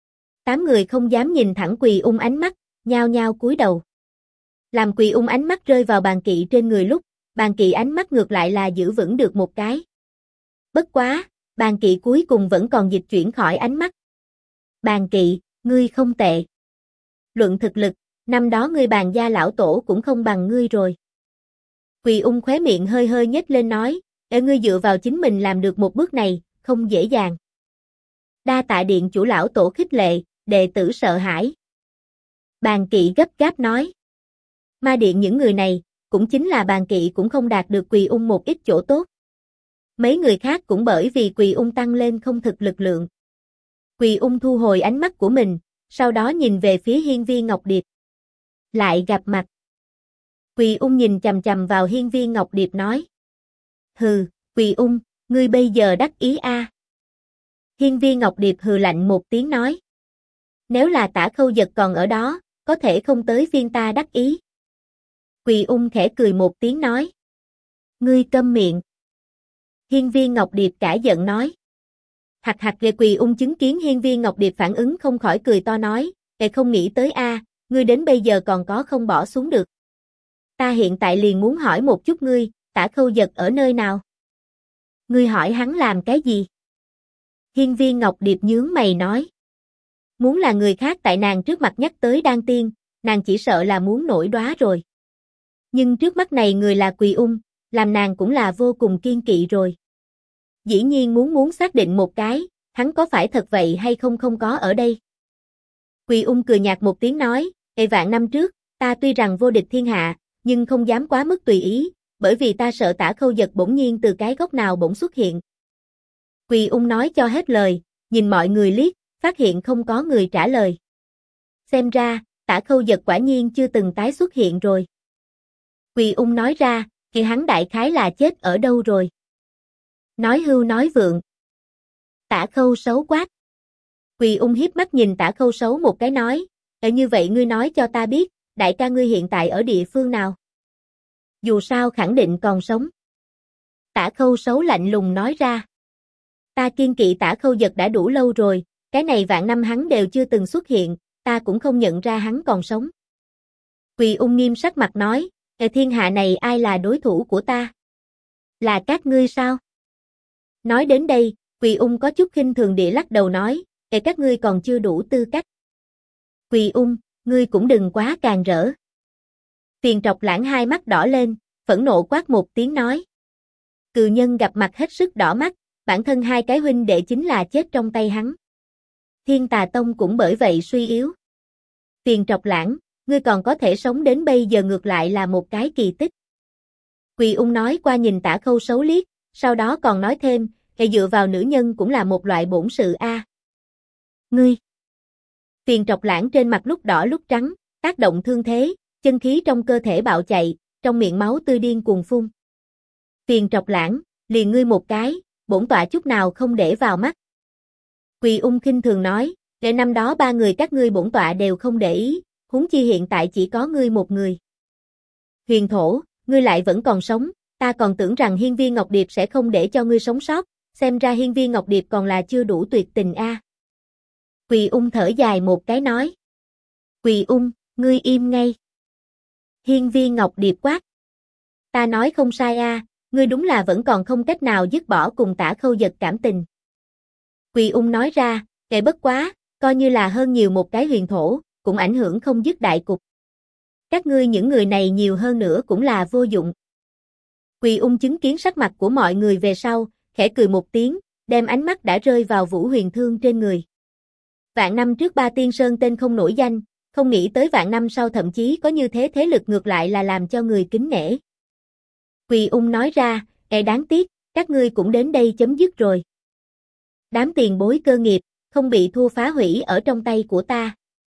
Speaker 1: 8 người không dám nhìn thẳng Quỳ Ung ánh mắt, nhao nhao cúi đầu. Làm Quỳ Ung ánh mắt rơi vào Bàn Kỵ trên người lúc, Bàn Kỵ ánh mắt ngược lại là giữ vững được một cái. Bất quá, Bàn Kỵ cuối cùng vẫn còn dịch chuyển khỏi ánh mắt. Bàn Kỵ, ngươi không tệ. Luận thực lực, năm đó ngươi Bàn gia lão tổ cũng không bằng ngươi rồi. Quỳ Ung khóe miệng hơi hơi nhếch lên nói, ngươi dựa vào chính mình làm được một bước này, không dễ dàng. Đa tạ điện chủ lão tổ khích lệ, đệ tử sợ hãi. Bàn Kỵ gấp gáp nói. Ma điện những người này, cũng chính là Bàn Kỵ cũng không đạt được Quỳ Ung một ít chỗ tốt. Mấy người khác cũng bởi vì Quỳ Ung tăng lên không thực lực lượng. Quỳ Ung thu hồi ánh mắt của mình, sau đó nhìn về phía Hiên Viên Ngọc Điệp. Lại gặp mặt. Quỳ Ung nhìn chằm chằm vào Hiên Viên Ngọc Điệp nói. Hừ, Quỳ Ung, ngươi bây giờ đắc ý a? Hiên Viên Ngọc Điệp hừ lạnh một tiếng nói. Nếu là Tả Khâu Dật còn ở đó, có thể không tới phiên ta đắc ý. Quỳ Ung khẽ cười một tiếng nói. Ngươi câm miệng. Hiên Viên Ngọc Điệp cả giận nói. Hạc hạc ghê. Quỳ Ung chứng kiến Hiên Viên Ngọc Điệp phản ứng không khỏi cười to nói. Không nghĩ tới a, ngươi đến bây giờ còn có không bỏ xuống được. Ta hiện tại liền muốn hỏi một chút ngươi, Tả Khâu Dật ở nơi nào? Ngươi hỏi hắn làm cái gì? Hiên Viên Ngọc Điệp nhướng mày nói. Muốn là người khác tại nàng trước mặt nhắc tới Đan Tiên, nàng chỉ sợ là muốn nổi đóa rồi. Nhưng trước mắt này người là Quỳ Ung, làm nàng cũng là vô cùng kiên kỵ rồi. Dĩ nhiên muốn xác định một cái, hắn có phải thật vậy hay không không có ở đây. Quỳ ung cười nhạt một tiếng nói, vạn năm trước, ta tuy rằng vô địch thiên hạ, nhưng không dám quá mức tùy ý, bởi vì ta sợ Tả Khâu Dật bỗng nhiên từ cái góc nào bỗng xuất hiện. Quỳ ung nói cho hết lời, nhìn mọi người liếc, phát hiện không có người trả lời. Xem ra, Tả Khâu Dật quả nhiên chưa từng tái xuất hiện rồi. Quỳ ung nói ra, thì hắn đại khái là chết ở đâu rồi. Nói hưu nói vượng. Tả Khâu Sấu quát. Quỳ ung hiếp mắt nhìn Tả Khâu Sấu một cái nói, như vậy ngươi nói cho ta biết, đại ca ngươi hiện tại ở địa phương nào? Dù sao khẳng định còn sống. Tả Khâu Sấu lạnh lùng nói ra. Ta kiên kỵ Tả Khâu Dật đã đủ lâu rồi, cái này vạn năm hắn đều chưa từng xuất hiện, ta cũng không nhận ra hắn còn sống. Quỳ ung nghiêm sắc mặt nói, thiên hạ này ai là đối thủ của ta? Là các ngươi sao? Nói đến đây, Quỳ ung có chút khinh thường địa lắc đầu nói, các ngươi còn chưa đủ tư cách. Quỳ ung, ngươi cũng đừng quá càng rỡ. Phiền Trọc Lãng hai mắt đỏ lên, phẫn nộ quát một tiếng nói. Cừ Nhân gặp mặt hết sức đỏ mắt, bản thân hai cái huynh đệ chính là chết trong tay hắn. Thiên Tà Tông cũng bởi vậy suy yếu. Phiền Trọc Lãng, ngươi còn có thể sống đến bây giờ ngược lại là một cái kỳ tích. Quỳ ung nói qua nhìn Tả Khâu Sấu liếc, sau đó còn nói thêm, dựa vào nữ nhân cũng là một loại bổn sự a. Ngươi. Phiền Trọc Lãng trên mặt lúc đỏ lúc trắng, tác động thương thế, chân khí trong cơ thể bạo chạy, trong miệng máu tươi điên cuồng phun. Phiền Trọc Lãng, liền ngươi một cái, bổn tọa chút nào không để vào mắt. Quỳ ung khinh thường nói, để năm đó ba người các ngươi bổn tọa đều không để ý, huống chi hiện tại chỉ có ngươi một người. Huyền Thổ, ngươi lại vẫn còn sống, ta còn tưởng rằng Hiên Viên Ngọc Điệp sẽ không để cho ngươi sống sót, xem ra Hiên Viên Ngọc Điệp còn là chưa đủ tuyệt tình a. Quỳ ung thở dài một cái nói. Quỳ ung, ngươi im ngay. Hiên Viên Ngọc Điệp quát. Ta nói không sai a, ngươi đúng là vẫn còn không cách nào dứt bỏ cùng Tả Khâu Dật cảm tình. Quỳ ung nói ra, bất quá, coi như là hơn nhiều một cái huyền thổ, cũng ảnh hưởng không dứt đại cục. Các ngươi những người này nhiều hơn nữa cũng là vô dụng. Quỳ ung chứng kiến sắc mặt của mọi người về sau, khẽ cười một tiếng, đem ánh mắt đã rơi vào Vũ Huyền Thương trên người. Vạn năm trước Ba Tiên Sơn tên không nổi danh, không nghĩ tới vạn năm sau thậm chí có như thế thế lực ngược lại là làm cho người kính nể. Quỳ ung nói ra, đáng tiếc, các ngươi cũng đến đây chấm dứt rồi. Đám tiền bối cơ nghiệp, không bị thua phá hủy ở trong tay của ta.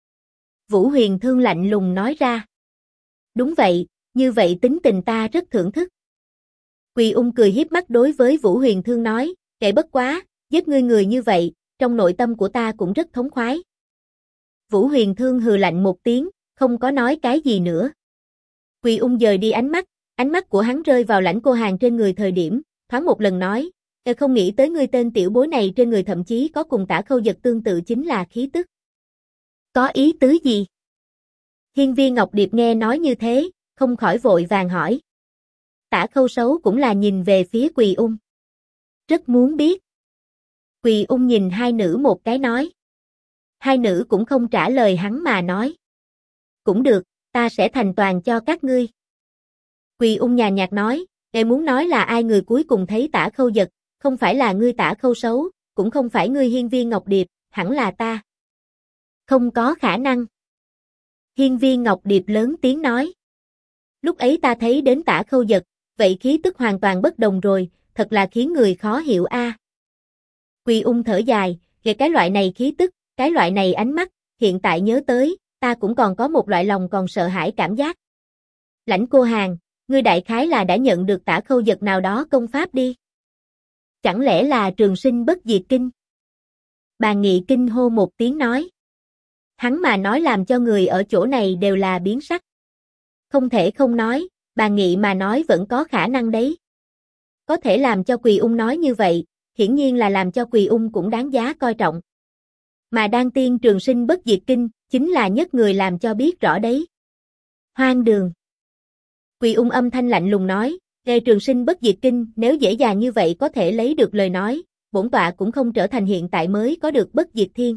Speaker 1: Vũ Huyền Thương lạnh lùng nói ra. Đúng vậy, như vậy tính tình ta rất thưởng thức. Quỳ ung cười hiếp mắt đối với Vũ Huyền Thương nói, bất quá, giết ngươi người như vậy, trong nội tâm của ta cũng rất thống khoái. Vũ Huyền Thương hừ lạnh một tiếng, không có nói cái gì nữa. Quỳ ung dời đi ánh mắt của hắn rơi vào Lãnh Cô Hàn trên người thời điểm, thoáng một lần nói, không nghĩ tới ngươi tên tiểu bối này trên người thậm chí có cùng Tả Khâu Dật tương tự chính là khí tức. Có ý tứ gì? Hiên Viên Ngọc Điệp nghe nói như thế, không khỏi vội vàng hỏi. Tả Khâu Sấu cũng là nhìn về phía Quỳ ung. Rất muốn biết. Quỳ ung nhìn hai nữ một cái nói. Hai nữ cũng không trả lời hắn mà nói. Cũng được, ta sẽ thành toàn cho các ngươi. Quỳ ung nhàn nhạt nói, muốn nói là ai người cuối cùng thấy Tả Khâu Dật, không phải là ngươi Tả Khâu Sấu, cũng không phải ngươi Hiên Viên Ngọc Điệp, hẳn là ta. Không có khả năng. Hiên Viên Ngọc Điệp lớn tiếng nói. Lúc ấy ta thấy đến Tả Khâu Dật, vậy khí tức hoàn toàn bất đồng rồi, thật là khiến người khó hiểu a. Quỳ ung thở dài, cái loại này khí tức, cái loại này ánh mắt, hiện tại nhớ tới, ta cũng còn có một loại lòng còn sợ hãi cảm giác. Lãnh Cô Hàn, ngươi đại khái là đã nhận được Tả Khâu Dật nào đó công pháp đi. Chẳng lẽ là Trường Sinh Bất Diệt Kinh? Bàn Nghị kinh hô một tiếng nói. Hắn mà nói làm cho người ở chỗ này đều là biến sắc. Không thể không nói, Bàn Nghị mà nói vẫn có khả năng đấy. Có thể làm cho Quỳ ung nói như vậy, hiển nhiên là làm cho Quỳ ung cũng đáng giá coi trọng. Mà Đan Tiên Trường Sinh Bất Diệt Kinh, chính là nhất người làm cho biết rõ đấy. Hoang đường. Quỳ ung âm thanh lạnh lùng nói, Trường Sinh Bất Diệt Kinh nếu dễ dàng như vậy có thể lấy được lời nói, bổn tọa cũng không trở thành hiện tại mới có được Bất Diệt Thiên.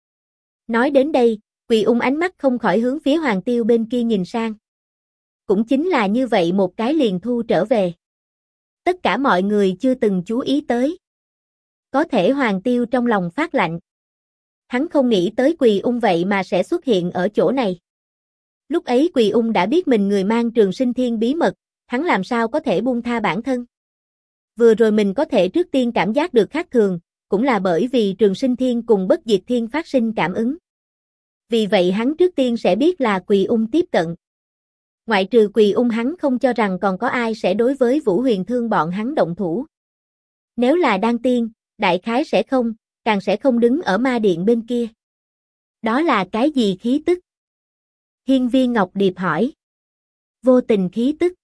Speaker 1: Nói đến đây, Quỳ ung ánh mắt không khỏi hướng phía Hoàng Tiêu bên kia nhìn sang. Cũng chính là như vậy một cái liền thu trở về. Tất cả mọi người chưa từng chú ý tới. Có thể Hoàng Tiêu trong lòng phát lạnh. Hắn không nghĩ tới Quỳ Ung vậy mà sẽ xuất hiện ở chỗ này. Lúc ấy Quỳ Ung đã biết mình người mang Trường Sinh Thiên bí mật, hắn làm sao có thể buông tha bản thân. Vừa rồi mình có thể trước tiên cảm giác được khác thường, cũng là bởi vì Trường Sinh Thiên cùng Bất Diệt Thiên phát sinh cảm ứng. Vì vậy hắn trước tiên sẽ biết là Quỳ Ung tiếp cận. Ngoại trừ Quỳ Ung, hắn không cho rằng còn có ai sẽ đối với Vũ Huyền Thương bọn hắn động thủ. Nếu là Đan Tiên, đại khái sẽ không, càng sẽ không đứng ở ma điện bên kia. Đó là cái gì khí tức? Hiên Viên Ngọc Điệp hỏi. Vô tình khí tức.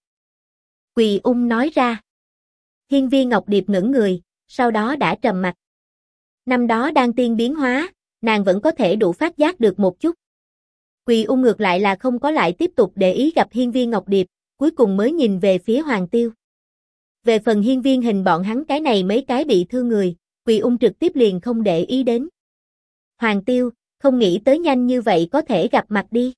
Speaker 1: Quỳ Ung nói ra. Hiên Viên Ngọc Điệp ngẩng người, sau đó đã trầm mặc. Năm đó Đan Tiên biến hóa, nàng vẫn có thể đủ phát giác được một chút. Quỳ Ung ngược lại là không có lại tiếp tục để ý gặp Hiên Viên Ngọc Điệp, cuối cùng mới nhìn về phía Hoàng Tiêu. Về phần Hiên Viên Hình bọn hắn cái này mấy cái bị thương người, Quỳ Ung trực tiếp liền không để ý đến. Hoàng Tiêu, không nghĩ tới nhanh như vậy có thể gặp mặt đi.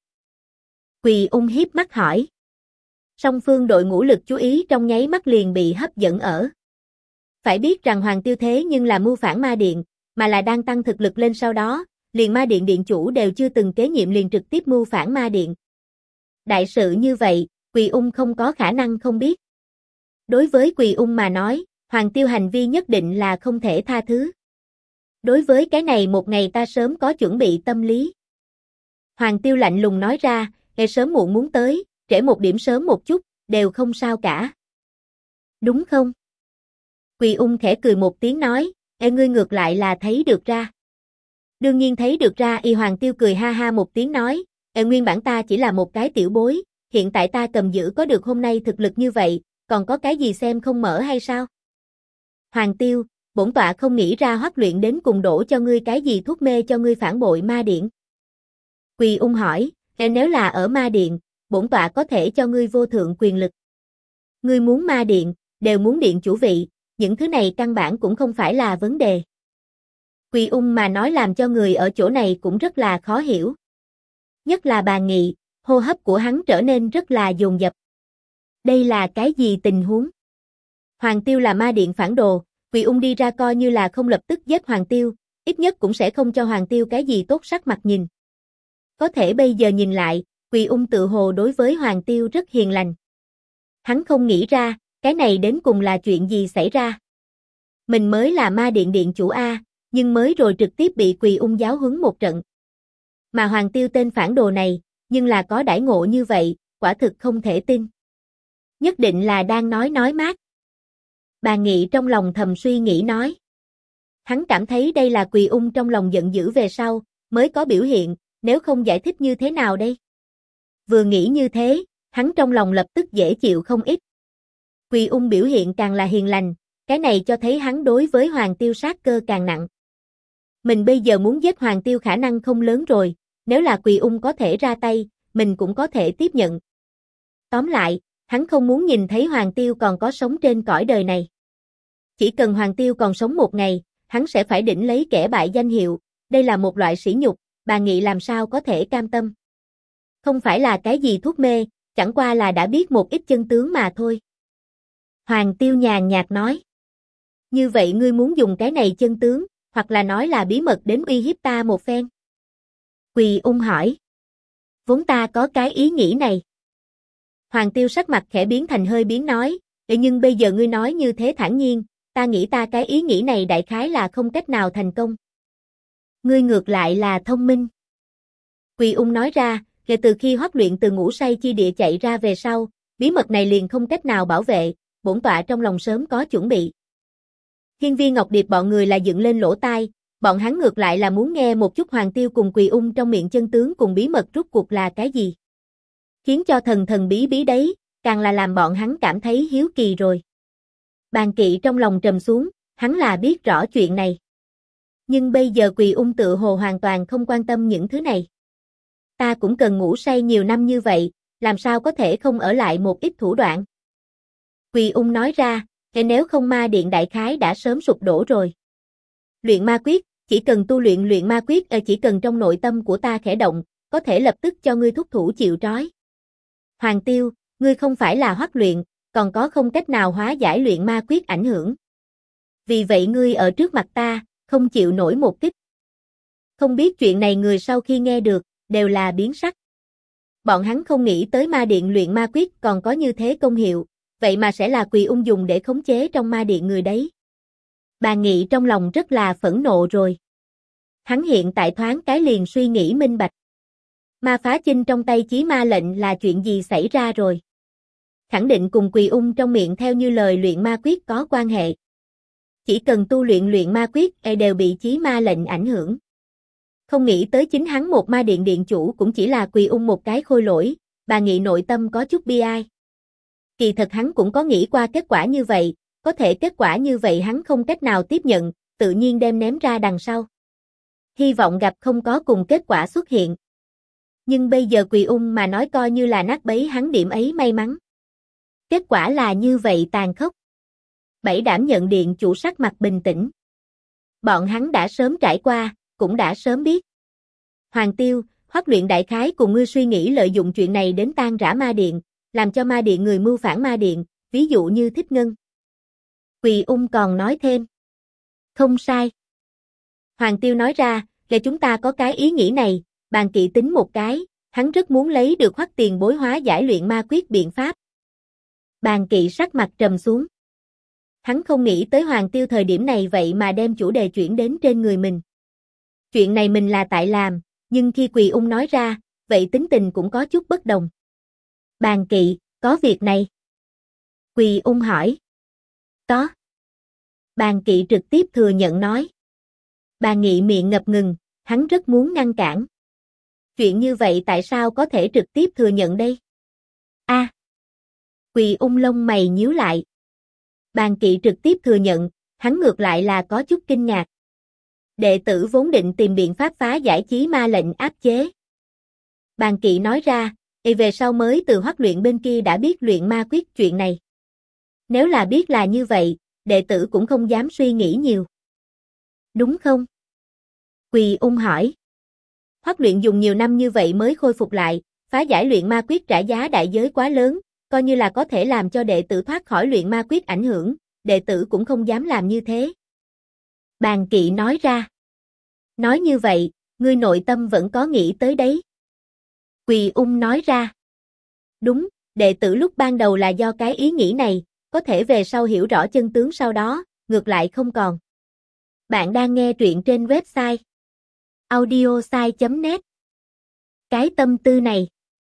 Speaker 1: Quỳ Ung hiếp mắt hỏi. Song phương đội ngũ lực chú ý trong nháy mắt liền bị hấp dẫn ở. Phải biết rằng Hoàng Tiêu thế nhưng là mưu phản ma điện, mà là đang tăng thực lực lên sau đó, liền ma điện điện chủ đều chưa từng kế nhiệm liền trực tiếp mưu phản ma điện. Đại sự như vậy, Quỳ Ung không có khả năng không biết. Đối với Quỳ Ung mà nói, Hoàng Tiêu hành vi nhất định là không thể tha thứ. Đối với cái này một ngày ta sớm có chuẩn bị tâm lý. Hoàng Tiêu lạnh lùng nói ra, ngày sớm muộn muốn tới, trễ một điểm sớm một chút, đều không sao cả. Đúng không? Quỳ Ung khẽ cười một tiếng nói, ngươi ngược lại là thấy được ra. Đương nhiên thấy được ra. Hoàng Tiêu cười ha ha một tiếng nói, nguyên bản ta chỉ là một cái tiểu bối, hiện tại ta cầm giữ có được hôm nay thực lực như vậy, còn có cái gì xem không mở hay sao? Hoàng Tiêu, bổn tọa không nghĩ ra Hoắc Luyện đến cùng đổ cho ngươi cái gì thuốc mê cho ngươi phản bội ma điện. Quỳ Ung hỏi, nếu là ở ma điện, bổn tọa có thể cho ngươi vô thượng quyền lực. Ngươi muốn ma điện, đều muốn điện chủ vị, những thứ này căn bản cũng không phải là vấn đề. Quỳ Ung mà nói làm cho người ở chỗ này cũng rất là khó hiểu. Nhất là Bà Nghị, hô hấp của hắn trở nên rất là dồn dập. Đây là cái gì tình huống? Hoàng Tiêu là ma điện phản đồ, Quỳ Ung đi ra coi như là không lập tức giết Hoàng Tiêu, ít nhất cũng sẽ không cho Hoàng Tiêu cái gì tốt sắc mặt nhìn. Có thể bây giờ nhìn lại, Quỳ Ung tự hồ đối với Hoàng Tiêu rất hiền lành. Hắn không nghĩ ra, cái này đến cùng là chuyện gì xảy ra. Mình mới là ma điện điện chủ A, nhưng mới rồi trực tiếp bị Quỳ Ung giáo huấn một trận. Mà Hoàng Tiêu tên phản đồ này, nhưng là có đãi ngộ như vậy, quả thực không thể tin. Nhất định là đang nói mát. Bà Nghị trong lòng thầm suy nghĩ nói. Hắn cảm thấy đây là Quỳ Ung trong lòng giận dữ về sau, mới có biểu hiện, nếu không giải thích như thế nào đây? Vừa nghĩ như thế, hắn trong lòng lập tức dễ chịu không ít. Quỳ Ung biểu hiện càng là hiền lành, cái này cho thấy hắn đối với Hoàng Tiêu sát cơ càng nặng. Mình bây giờ muốn giết Hoàng Tiêu khả năng không lớn rồi, nếu là Quỳ Ung có thể ra tay, mình cũng có thể tiếp nhận. Tóm lại, hắn không muốn nhìn thấy Hoàng Tiêu còn có sống trên cõi đời này. Chỉ cần Hoàng Tiêu còn sống một ngày, hắn sẽ phải đỉnh lấy kẻ bại danh hiệu, đây là một loại sỉ nhục, Bà Nghị làm sao có thể cam tâm. Không phải là cái gì thuốc mê, chẳng qua là đã biết một ít chân tướng mà thôi. Hoàng Tiêu nhàn nhạt nói. Như vậy ngươi muốn dùng cái này chân tướng, hoặc là nói là bí mật đến uy hiếp ta một phen? Quỳ Ung hỏi. Vốn ta có cái ý nghĩ này. Hoàng Tiêu sắc mặt khẽ biến thành hơi biến nói, nhưng bây giờ ngươi nói như thế thản nhiên, ta nghĩ ta cái ý nghĩ này đại khái là không cách nào thành công. Ngươi ngược lại là thông minh. Quỳ Ung nói ra, kể từ khi Hoắc Luyện từ ngũ say chi địa chạy ra về sau, bí mật này liền không cách nào bảo vệ, bổn tọa trong lòng sớm có chuẩn bị. Hiên Viên Ngọc Điệp bọn người là dựng lên lỗ tai, bọn hắn ngược lại là muốn nghe một chút Hoàng Tiêu cùng Quỳ Ung trong miệng chân tướng cùng bí mật rốt cuộc là cái gì. Khiến cho thần thần bí bí đấy, càng là làm bọn hắn cảm thấy hiếu kỳ rồi. Bàn Kỵ trong lòng trầm xuống, hắn là biết rõ chuyện này. Nhưng bây giờ Quỳ Ung tự hồ hoàn toàn không quan tâm những thứ này. Ta cũng cần ngủ say nhiều năm như vậy, làm sao có thể không ở lại một ít thủ đoạn. Quỳ Ung nói ra, nếu không ma điện đại khái đã sớm sụp đổ rồi. Luyện ma quyết, chỉ cần tu luyện luyện ma quyết, chỉ cần trong nội tâm của ta khẽ động, có thể lập tức cho ngươi thúc thủ chịu trói. Hoàng Tiêu, ngươi không phải là Hoắc Luyện, còn có không cách nào hóa giải luyện ma quyết ảnh hưởng. Vì vậy ngươi ở trước mặt ta, không chịu nổi một kích. Không biết chuyện này người sau khi nghe được, đều là biến sắc. Bọn hắn không nghĩ tới ma điện luyện ma quyết còn có như thế công hiệu, vậy mà sẽ là Quỳ Ung dùng để khống chế trong ma điện người đấy. Bàn Nghị trong lòng rất là phẫn nộ rồi. Hắn hiện tại thoáng cái liền suy nghĩ minh bạch. Ma phá chinh trong tay chí ma lệnh là chuyện gì xảy ra rồi? Khẳng định cùng Quỳ Ung trong miệng theo như lời luyện ma quyết có quan hệ. Chỉ cần tu luyện ma quyết đều bị chí ma lệnh ảnh hưởng. Không nghĩ tới chính hắn một ma điện điện chủ cũng chỉ là Quỳ Ung một cái khôi lỗi, Bàn Nghị nội tâm có chút bi ai. Kỳ thật hắn cũng có nghĩ qua kết quả như vậy, có thể kết quả như vậy hắn không cách nào tiếp nhận, tự nhiên đem ném ra đằng sau. Hy vọng gặp không có cùng kết quả xuất hiện. Nhưng bây giờ Quỳ Ung mà nói coi như là nát bấy hắn điểm ấy may mắn. Kết quả là như vậy tàn khốc. Bảy đảm nhận điện chủ sắc mặt bình tĩnh. Bọn hắn đã sớm trải qua, cũng đã sớm biết. Hoàng Tiêu, Hoắc Luyện đại khái cùng ngươi suy nghĩ lợi dụng chuyện này đến tan rã ma điện, làm cho ma điện người mưu phản ma điện, ví dụ như Thích Ngân. Quỳ Ung còn nói thêm. Không sai. Hoàng Tiêu nói ra, để chúng ta có cái ý nghĩ này, Bàn Kỵ tính một cái, hắn rất muốn lấy được Hoắc tiền bối hóa giải luyện ma quyết biện pháp. Bàn Kỵ sắc mặt trầm xuống. Hắn không nghĩ tới Hoàng Tiêu thời điểm này vậy mà đem chủ đề chuyển đến trên người mình. Chuyện này mình là tại làm, nhưng khi Quỳ Ung nói ra, vậy tính tình cũng có chút bất đồng. Bàn Kỵ, có việc này. Quỳ Ung hỏi. Có. Bàn Kỵ trực tiếp thừa nhận nói. Bàn Nghị miệng ngập ngừng, hắn rất muốn ngăn cản. Chuyện như vậy tại sao có thể trực tiếp thừa nhận đây? Quỳ Ung lông mày nhíu lại. Bàn Kỵ trực tiếp thừa nhận, hắn ngược lại là có chút kinh ngạc. Đệ tử vốn định tìm biện pháp phá giải chí ma lệnh áp chế. Bàn Kỵ nói ra, về sau mới từ Hoắc Luyện bên kia đã biết luyện ma quyết chuyện này. Nếu là biết là như vậy, đệ tử cũng không dám suy nghĩ nhiều. Đúng không? Quỳ Ung hỏi. Hoắc Luyện dùng nhiều năm như vậy mới khôi phục lại, phá giải luyện ma quyết trả giá đại giới quá lớn, coi như là có thể làm cho đệ tử thoát khỏi luyện ma quyết ảnh hưởng, đệ tử cũng không dám làm như thế. Bàn Kỵ nói ra. Nói như vậy, ngươi nội tâm vẫn có nghĩ tới đấy. Quỳ Ung nói ra. Đúng, đệ tử lúc ban đầu là do cái ý nghĩ này, có thể về sau hiểu rõ chân tướng sau đó, ngược lại không còn. Bạn đang nghe truyện trên website audiosai.net. Cái tâm tư này.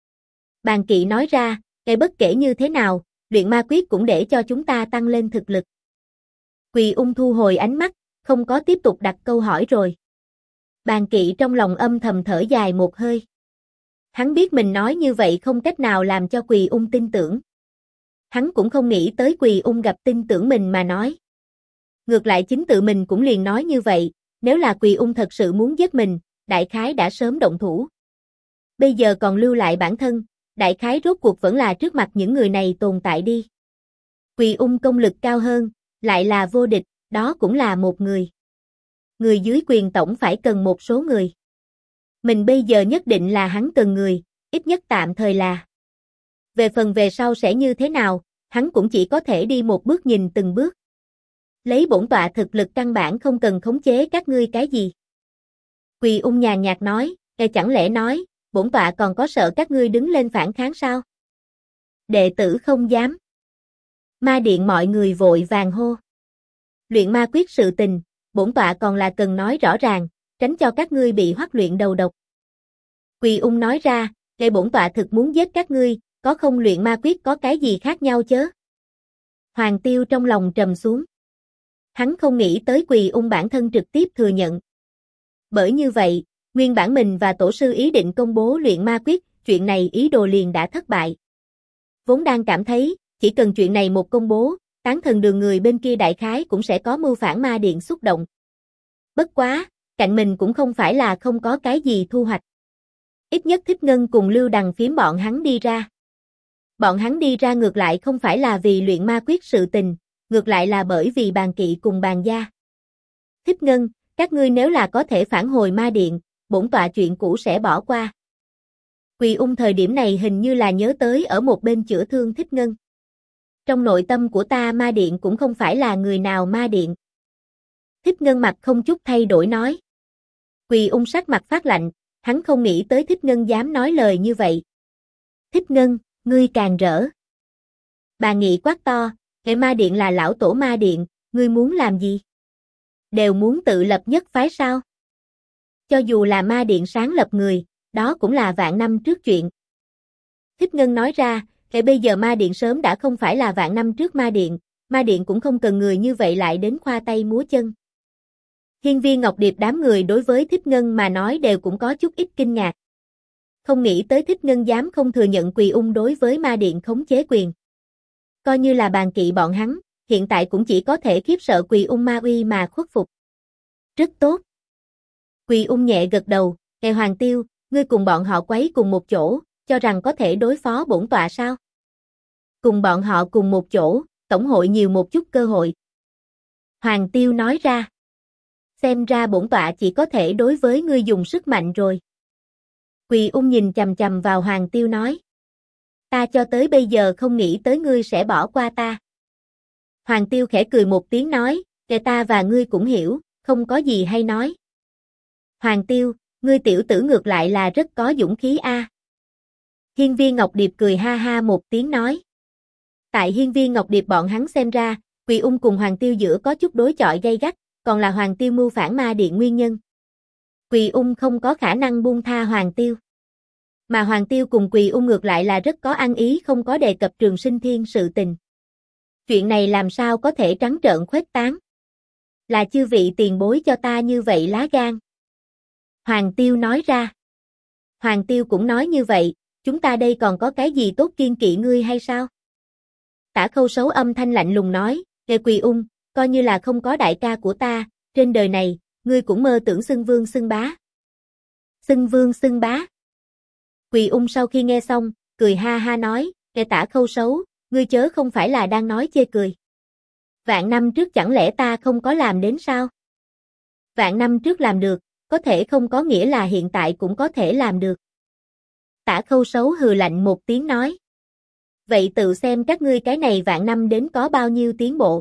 Speaker 1: Bàn Kỵ nói ra, bất kể như thế nào, luyện ma quyết cũng để cho chúng ta tăng lên thực lực. Quỳ Ung thu hồi ánh mắt, không có tiếp tục đặt câu hỏi rồi. Bàn Kỵ trong lòng âm thầm thở dài một hơi. Hắn biết mình nói như vậy không cách nào làm cho Quỳ Ung tin tưởng. Hắn cũng không nghĩ tới Quỳ Ung gặp tin tưởng mình mà nói. Ngược lại chính tự mình cũng liền nói như vậy, nếu là Quỳ Ung thật sự muốn giết mình, đại khái đã sớm động thủ. Bây giờ còn lưu lại bản thân, đại khái rốt cuộc vẫn là trước mặt những người này tồn tại đi. Quỳ Ung công lực cao hơn, lại là vô địch, đó cũng là một người. Người dưới quyền tổng phải cần một số người. Mình bây giờ nhất định là hắn cần người, ít nhất tạm thời là. Về phần về sau sẽ như thế nào, hắn cũng chỉ có thể đi một bước nhìn từng bước. Lấy bổn tọa thực lực căn bản không cần khống chế các ngươi cái gì. Quỳ Ung nhàn nhạt nói, chẳng lẽ nói, bổn tọa còn có sợ các ngươi đứng lên phản kháng sao? Đệ tử không dám. Ma điện mọi người vội vàng hô. Luyện ma quyết sự tình, bổn tọa còn là cần nói rõ ràng, tránh cho các ngươi bị Hoắc Luyện đầu độc. Quỳ Ung nói ra, bổn tọa thực muốn giết các ngươi, có không luyện ma quyết có cái gì khác nhau chớ? Hoàng Tiêu trong lòng trầm xuống. Hắn không nghĩ tới Quỳ Ung bản thân trực tiếp thừa nhận. Bởi như vậy, nguyên bản mình và tổ sư ý định công bố luyện ma quyết, chuyện này ý đồ liền đã thất bại. Vốn đang cảm thấy, chỉ cần chuyện này một công bố, Tán Thần Đường người bên kia đại khái cũng sẽ có mưu phản ma điện xúc động. Bất quá, cạnh mình cũng không phải là không có cái gì thu hoạch. Ít nhất Thích Ngân cùng Lưu Đằng phiếm bọn hắn đi ra. Bọn hắn đi ra ngược lại không phải là vì luyện ma quyết sự tình, ngược lại là bởi vì Bàn Kỵ cùng Bàn Gia. Thích Ngân, các ngươi nếu là có thể phản hồi ma điện, bổn tọa chuyện cũ sẽ bỏ qua. Quỳ Ung thời điểm này hình như là nhớ tới ở một bên chữa thương Thích Ngân. Trong nội tâm của ta ma điện cũng không phải là người nào ma điện. Thích Ngân mặt không chút thay đổi nói. Quỳ ung sắc mặt phát lạnh, hắn không nghĩ tới Thích Ngân dám nói lời như vậy. Thích Ngân, ngươi càng rỡ. Bà Nghị quát to, hệ ma điện là lão tổ ma điện, ngươi muốn làm gì? Đều muốn tự lập nhất phái sao? Cho dù là ma điện sáng lập người, đó cũng là vạn năm trước chuyện. Thích Ngân nói ra, hệ bây giờ ma điện sớm đã không phải là vạn năm trước ma điện cũng không cần người như vậy lại đến khoa tay múa chân. Hiên Viên Ngọc Điệp đám người đối với Thích Ngân mà nói đều cũng có chút ít kinh ngạc. Không nghĩ tới Thích Ngân dám không thừa nhận Quỳ Ung đối với ma điện khống chế quyền. Coi như là bàn kỵ bọn hắn, hiện tại cũng chỉ có thể khiếp sợ Quỳ Ung ma uy mà khuất phục. Rất tốt. Quỳ Ung nhẹ gật đầu, "Ngài Hoàng Tiêu, ngươi cùng bọn họ quấy cùng một chỗ, cho rằng có thể đối phó bổn tọa sao?" Cùng bọn họ cùng một chỗ, tổng hội nhiều một chút cơ hội. Hoàng Tiêu nói ra. Xem ra bổn tọa chỉ có thể đối với ngươi dùng sức mạnh rồi. Quỳ Ung nhìn chằm chằm vào Hoàng Tiêu nói. Ta cho tới bây giờ không nghĩ tới ngươi sẽ bỏ qua ta. Hoàng Tiêu khẽ cười một tiếng nói, kể ta và ngươi cũng hiểu, không có gì hay nói. Hoàng Tiêu, ngươi tiểu tử ngược lại là rất có dũng khí a. Hiên Viên Ngọc Điệp cười ha ha một tiếng nói. Tại Hiên Viên Ngọc Điệp bọn hắn xem ra, Quỳ Ung cùng Hoàng Tiêu giữa có chút đối chọi gay gắt, còn là Hoàng Tiêu mưu phản ma điện nguyên nhân. Quỳ Ung không có khả năng buông tha Hoàng Tiêu. Mà Hoàng Tiêu cùng Quỳ Ung ngược lại là rất có ăn ý không có đề cập Trường Sinh Thiên sự tình. Chuyện này làm sao có thể trắng trợn khuếch tán? Là chư vị tiền bối cho ta như vậy lá gan. Hoàng Tiêu nói ra. Hoàng Tiêu cũng nói như vậy, chúng ta đây còn có cái gì tốt kiên kỵ ngươi hay sao? Tả Khâu Sấu âm thanh lạnh lùng nói, Kề Quỳ Ung, coi như là không có đại ca của ta, trên đời này, ngươi cũng mơ tưởng xưng vương xưng bá. Xưng vương xưng bá. Quỳ Ung sau khi nghe xong, cười ha ha nói, Kề Tả Khâu Sấu, ngươi chớ không phải là đang nói chê cười. Vạn năm trước chẳng lẽ ta không có làm đến sao? Vạn năm trước làm được, có thể không có nghĩa là hiện tại cũng có thể làm được. Tả Khâu Sấu hừ lạnh một tiếng nói. Vậy tự xem các ngươi cái này vạn năm đến có bao nhiêu tiến bộ.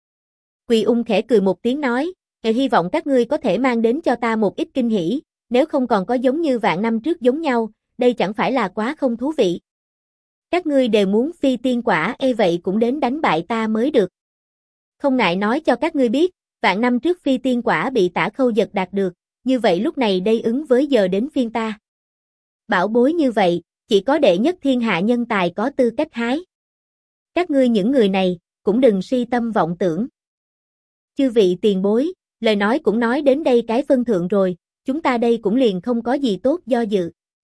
Speaker 1: Quỳ Ung khẽ cười một tiếng nói, hy vọng các ngươi có thể mang đến cho ta một ít kinh hỉ, nếu không còn có giống như vạn năm trước giống nhau, đây chẳng phải là quá không thú vị. Các ngươi đều muốn phi tiên quả vậy cũng đến đánh bại ta mới được. Không ngại nói cho các ngươi biết, vạn năm trước phi tiên quả bị Tả Khâu giật đạt được, như vậy lúc này đây ứng với giờ đến phiên ta. Bảo bối như vậy, chỉ có đệ nhất thiên hạ nhân tài có tư cách hái. Các ngươi những người này, cũng đừng si tâm vọng tưởng. Chư vị tiền bối, lời nói cũng nói đến đây cái phân thượng rồi, chúng ta đây cũng liền không có gì tốt do dự.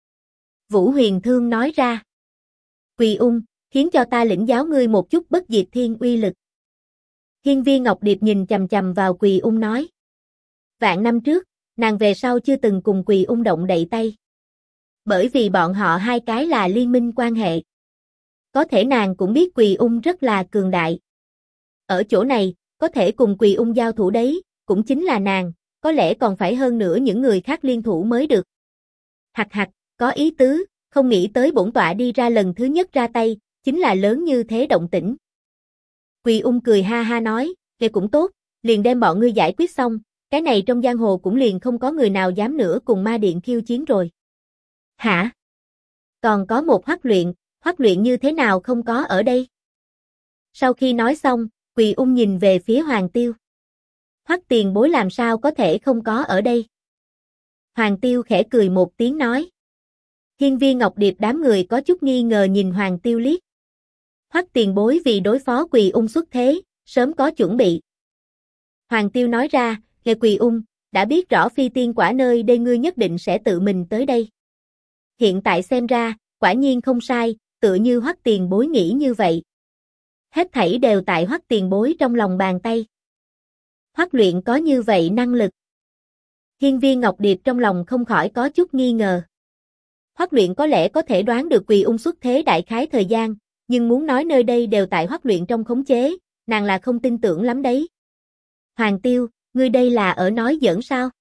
Speaker 1: Vũ Huyền Thương nói ra. Quỳ Ung, khiến cho ta lĩnh giáo ngươi một chút bất diệt thiên uy lực. Hiên Viên Ngọc Điệp nhìn chằm chằm vào Quỳ Ung nói. Vạn năm trước, nàng về sau chưa từng cùng Quỳ Ung động đậy tay. Bởi vì bọn họ hai cái là liên minh quan hệ. Có thể nàng cũng biết Quỳ Ung rất là cường đại. Ở chỗ này, có thể cùng Quỳ Ung giao thủ đấy, cũng chính là nàng, có lẽ còn phải hơn nữa những người khác liên thủ mới được. Hặc hặc, có ý tứ, không nghĩ tới bổn tọa đi ra lần thứ nhất ra tay, chính là lớn như thế động tĩnh. Quỳ Ung cười ha ha nói, kể cũng tốt, liền đem bọn ngươi giải quyết xong, cái này trong giang hồ cũng liền không có người nào dám nữa cùng ma điện khiêu chiến rồi. Hả? Còn có một hoắc luyện như thế nào không có ở đây? Sau khi nói xong, Quỳ Ung nhìn về phía Hoàng Tiêu. Hoắc tiền bối làm sao có thể không có ở đây? Hoàng Tiêu khẽ cười một tiếng nói. Hiên Viên Ngọc Điệp đám người có chút nghi ngờ nhìn Hoàng Tiêu liếc. Hoắc tiền bối vì đối phó Quỳ Ung xuất thế, sớm có chuẩn bị. Hoàng Tiêu nói ra, nghe Quỳ Ung, đã biết rõ phi tiên quả nơi đây ngươi nhất định sẽ tự mình tới đây. Hiện tại xem ra, quả nhiên không sai, tựa như Hoắc tiền bối nghĩ như vậy. Hết thảy đều tại Hoắc tiền bối trong lòng bàn tay. Hoắc luyện có như vậy năng lực. Hiên Viên Ngọc Điệp trong lòng không khỏi có chút nghi ngờ. Hoắc luyện có lẽ có thể đoán được Quỳ Ung xuất thế đại khái thời gian, nhưng muốn nói nơi đây đều tại Hoắc luyện trong khống chế, nàng là không tin tưởng lắm đấy. Hoàng Tiêu, ngươi đây là ở nói giỡn sao?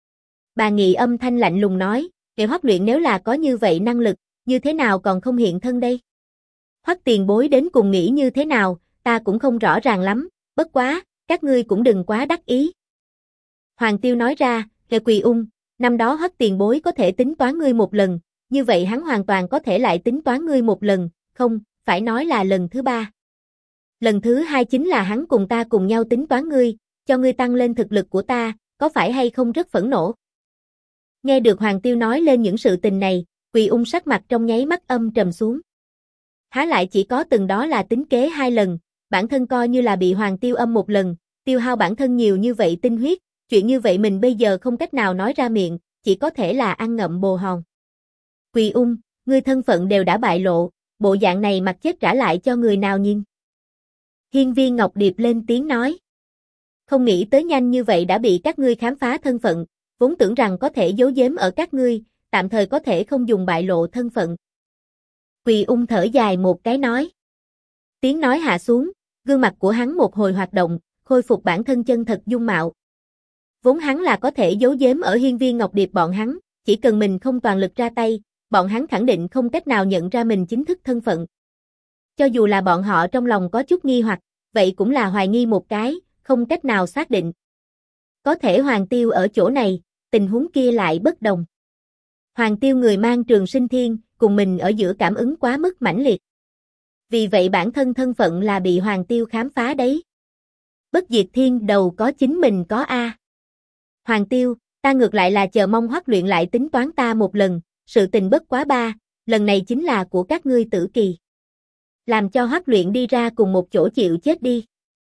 Speaker 1: Bà Nghị âm thanh lạnh lùng nói, kẻ Hoắc luyện nếu là có như vậy năng lực, như thế nào còn không hiện thân đây? Hoắc tiền bối đến cùng nghĩ như thế nào, ta cũng không rõ ràng lắm, bất quá, các ngươi cũng đừng quá đắc ý. Hoàng Tiêu nói ra, kẻ Quỳ Ung, Năm đó Hoắc tiền bối có thể tính toán ngươi một lần, như vậy hắn hoàn toàn có thể lại tính toán ngươi một lần, không, phải nói là lần thứ ba. Lần thứ hai chính là hắn cùng ta cùng nhau tính toán ngươi, cho ngươi tăng lên thực lực của ta, có phải hay không rất phẫn nộ? Nghe được Hoàng Tiêu nói lên những sự tình này, Quỳ Ung sắc mặt trong nháy mắt âm trầm xuống. Há lại chỉ có từng đó là tính kế 2 lần, bản thân coi như là bị Hoàng Tiêu âm một lần, tiêu hao bản thân nhiều như vậy tinh huyết, chuyện như vậy mình bây giờ không cách nào nói ra miệng, chỉ có thể là ăn ngậm bồ hòn. Quỳ Ung, ngươi thân phận đều đã bại lộ, bộ dạng này mặc chết trả lại cho người nào nhìn? Hiên Viên Ngọc Điệp lên tiếng nói. Không nghĩ tới nhanh như vậy đã bị các ngươi khám phá thân phận, vốn tưởng rằng có thể giấu giếm ở các ngươi, tạm thời có thể không dùng bại lộ thân phận. Quỳ Ung thở dài một cái nói. Tiếng nói hạ xuống, gương mặt của hắn một hồi hoạt động, khôi phục bản thân chân thật dung mạo. Vốn hắn là có thể giấu giếm ở Hiên Viên Ngọc Điệp bọn hắn, chỉ cần mình không toàn lực ra tay, bọn hắn khẳng định không cách nào nhận ra mình chính thức thân phận. Cho dù là bọn họ trong lòng có chút nghi hoặc, vậy cũng là hoài nghi một cái, không cách nào xác định. Có thể Hoàng Tiêu ở chỗ này, tình huống kia lại bất đồng. Hoàng Tiêu người mang Trường Sinh Thiên, cùng mình ở giữa cảm ứng quá mức mãnh liệt. Vì vậy bản thân thân phận là bị Hoàng Tiêu khám phá đấy. Bất diệt thiên đầu có chính mình có A. Hoàng Tiêu, ta ngược lại là chờ mong Hoắc luyện lại tính toán ta một lần, sự tình bất quá 3, lần này chính là của các ngươi Tử Kỳ. Làm cho Hoắc luyện đi ra cùng một chỗ chịu chết đi.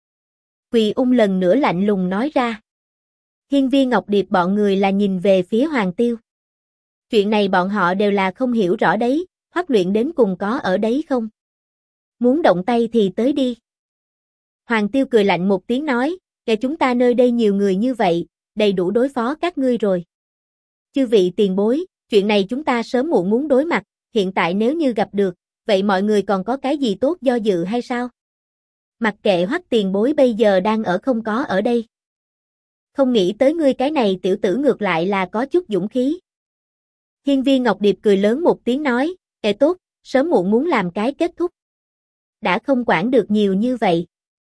Speaker 1: Quỳ Ung lần nữa lạnh lùng nói ra. Hiên Viên Ngọc Điệp bọn người là nhìn về phía Hoàng Tiêu. Chuyện này bọn họ đều là không hiểu rõ đấy, Hoắc luyện đến cùng có ở đấy không? Muốn động tay thì tới đi. Hoàng Tiêu cười lạnh một tiếng nói, kể chúng ta nơi đây nhiều người như vậy, đầy đủ đối phó các ngươi rồi. Chư vị tiền bối, chuyện này chúng ta sớm muộn muốn đối mặt, hiện tại nếu như gặp được, vậy mọi người còn có cái gì tốt do dự hay sao? Mặc kệ Hoắc tiền bối bây giờ đang ở không có ở đây. Không nghĩ tới ngươi cái này tiểu tử ngược lại là có chút dũng khí. Hiên Viên Ngọc Điệp cười lớn một tiếng nói, tốt, sớm muộn muốn làm cái kết thúc. Đã không quản được nhiều như vậy.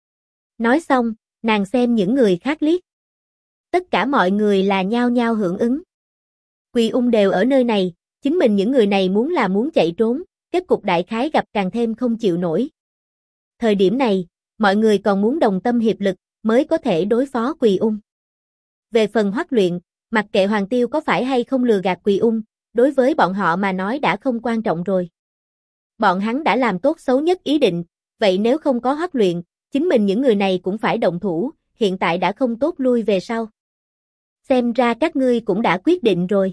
Speaker 1: Nói xong, nàng xem những người khác liếc. Tất cả mọi người là nhao nhao hưởng ứng. Quỳ Ung đều ở nơi này, chính mình những người này muốn là muốn chạy trốn, kết cục đại khái gặp càng thêm không chịu nổi. Thời điểm này, mọi người còn muốn đồng tâm hiệp lực, mới có thể đối phó Quỳ Ung. Về phần Hoắc luyện, mặc kệ Hoàng Tiêu có phải hay không lừa gạt Quỳ Ung, đối với bọn họ mà nói đã không quan trọng rồi. Bọn hắn đã làm tốt xấu nhất ý định, vậy nếu không có Hoắc luyện, chính mình những người này cũng phải động thủ, hiện tại đã không tốt lui về sau. Xem ra các ngươi cũng đã quyết định rồi.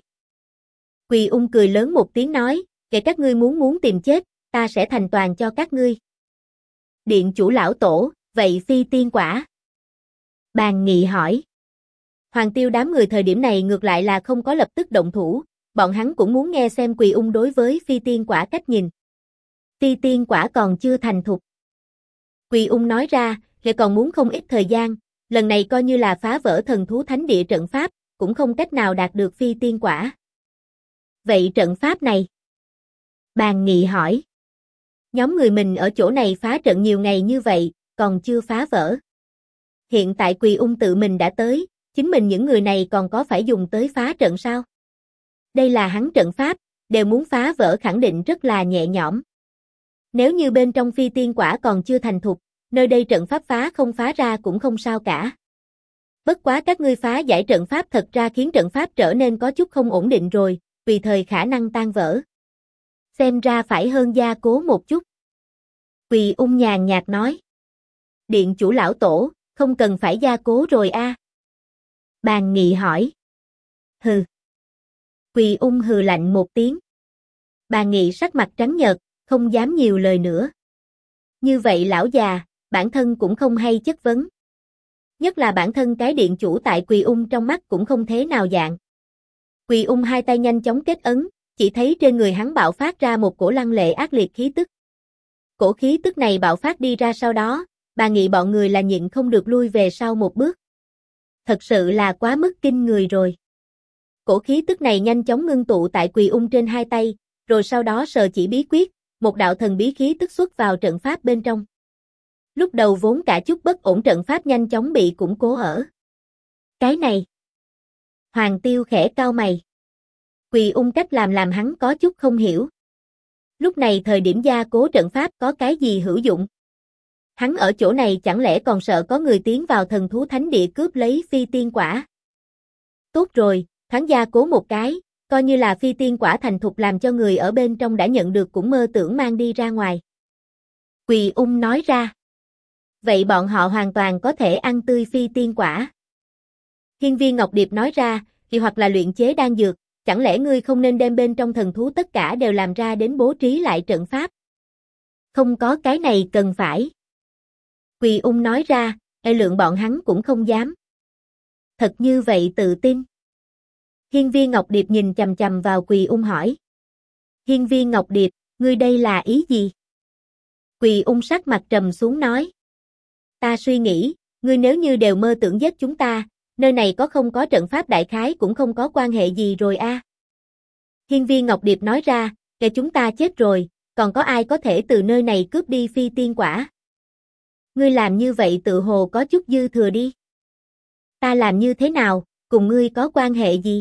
Speaker 1: Quỳ Ung cười lớn một tiếng nói, kể các ngươi muốn tìm chết, ta sẽ thành toàn cho các ngươi. Điện chủ lão tổ, vậy phi tiên quả? Bàn Nghị hỏi. Hoàng Tiêu đám người thời điểm này ngược lại là không có lập tức động thủ, bọn hắn cũng muốn nghe xem Quỳ Ung đối với phi tiên quả cách nhìn. Phi tiên quả còn chưa thành thục. Quỳ Ung nói ra, lại còn muốn không ít thời gian, lần này coi như là phá vỡ thần thú thánh địa trận pháp, cũng không cách nào đạt được phi tiên quả. Vậy trận pháp này? Bàn Nghị hỏi. Nhóm người mình ở chỗ này phá trận nhiều ngày như vậy, còn chưa phá vỡ. Hiện tại Quỳ Ung tự mình đã tới, chính mình những người này còn có phải dùng tới phá trận sao? Đây là hắn trận pháp, đều muốn phá vỡ khẳng định rất là nhẹ nhõm. Nếu như bên trong phi tiên quả còn chưa thành thục, nơi đây trận pháp phá không phá ra cũng không sao cả. Bất quá các ngươi phá giải trận pháp thật ra khiến trận pháp trở nên có chút không ổn định rồi, tùy thời khả năng tan vỡ. Xem ra phải hơn gia cố một chút. Quỳ Ung nhàn nhạt nói. Điện chủ lão tổ, không cần phải gia cố rồi a. Bàn Nghị hỏi. Hừ. Quỳ Ung hừ lạnh một tiếng. Bàn Nghị sắc mặt trắng nhợt, không dám nhiều lời nữa. Như vậy lão già, bản thân cũng không hay chất vấn. Nhất là bản thân cái điện chủ tại Quỳ Ung trong mắt cũng không thế nào dạng. Quỳ Ung hai tay nhanh chóng kết ấn, chỉ thấy trên người hắn bạo phát ra một cổ lăng lệ ác liệt khí tức. Cổ khí tức này bạo phát đi ra sau đó, Bàn Nghị bọn người là nhịn không được lui về sau một bước. Thật sự là quá mức kinh người rồi. Cổ khí tức này nhanh chóng ngưng tụ tại Quỳ Ung trên hai tay, rồi sau đó sờ chỉ bí quyết, một đạo thần bí khí tức xuất vào trận pháp bên trong. Lúc đầu vốn cả chút bất ổn trận pháp nhanh chóng bị củng cố ở. Cái này. Hoàng Tiêu khẽ cau mày. Quỳ ung cách làm hắn có chút không hiểu. Lúc này thời điểm gia cố trận pháp có cái gì hữu dụng? Hắn ở chỗ này chẳng lẽ còn sợ có người tiến vào thần thú thánh địa cướp lấy phi tiên quả? Tốt rồi, thoáng gia cố một cái, coi như là phi tiên quả thành thục làm cho người ở bên trong đã nhận được cũng mơ tưởng mang đi ra ngoài. Quỳ ung nói ra. Vậy bọn họ hoàn toàn có thể ăn tươi phi tiên quả. Hiên viên Ngọc Điệp nói ra, thì hoặc là luyện chế đan dược, chẳng lẽ ngươi không nên đem bên trong thần thú tất cả đều làm ra đến bố trí lại trận pháp? Không có cái này cần phải. Quỳ ung nói ra, lượng bọn hắn cũng không dám. Thật như vậy tự tin. Hiên viên Ngọc Điệp nhìn chằm chằm vào Quỳ ung hỏi. Hiên viên Ngọc Điệp, ngươi đây là ý gì? Quỳ ung sắc mặt trầm xuống nói. Ta suy nghĩ, ngươi nếu như đều mơ tưởng giết chúng ta, nơi này có không có trận pháp đại khái cũng không có quan hệ gì rồi a. Hiên viên Ngọc Điệp nói ra, kể chúng ta chết rồi, còn có ai có thể từ nơi này cướp đi phi tiên quả? Ngươi làm như vậy tự hồ có chút dư thừa đi. Ta làm như thế nào, cùng ngươi có quan hệ gì?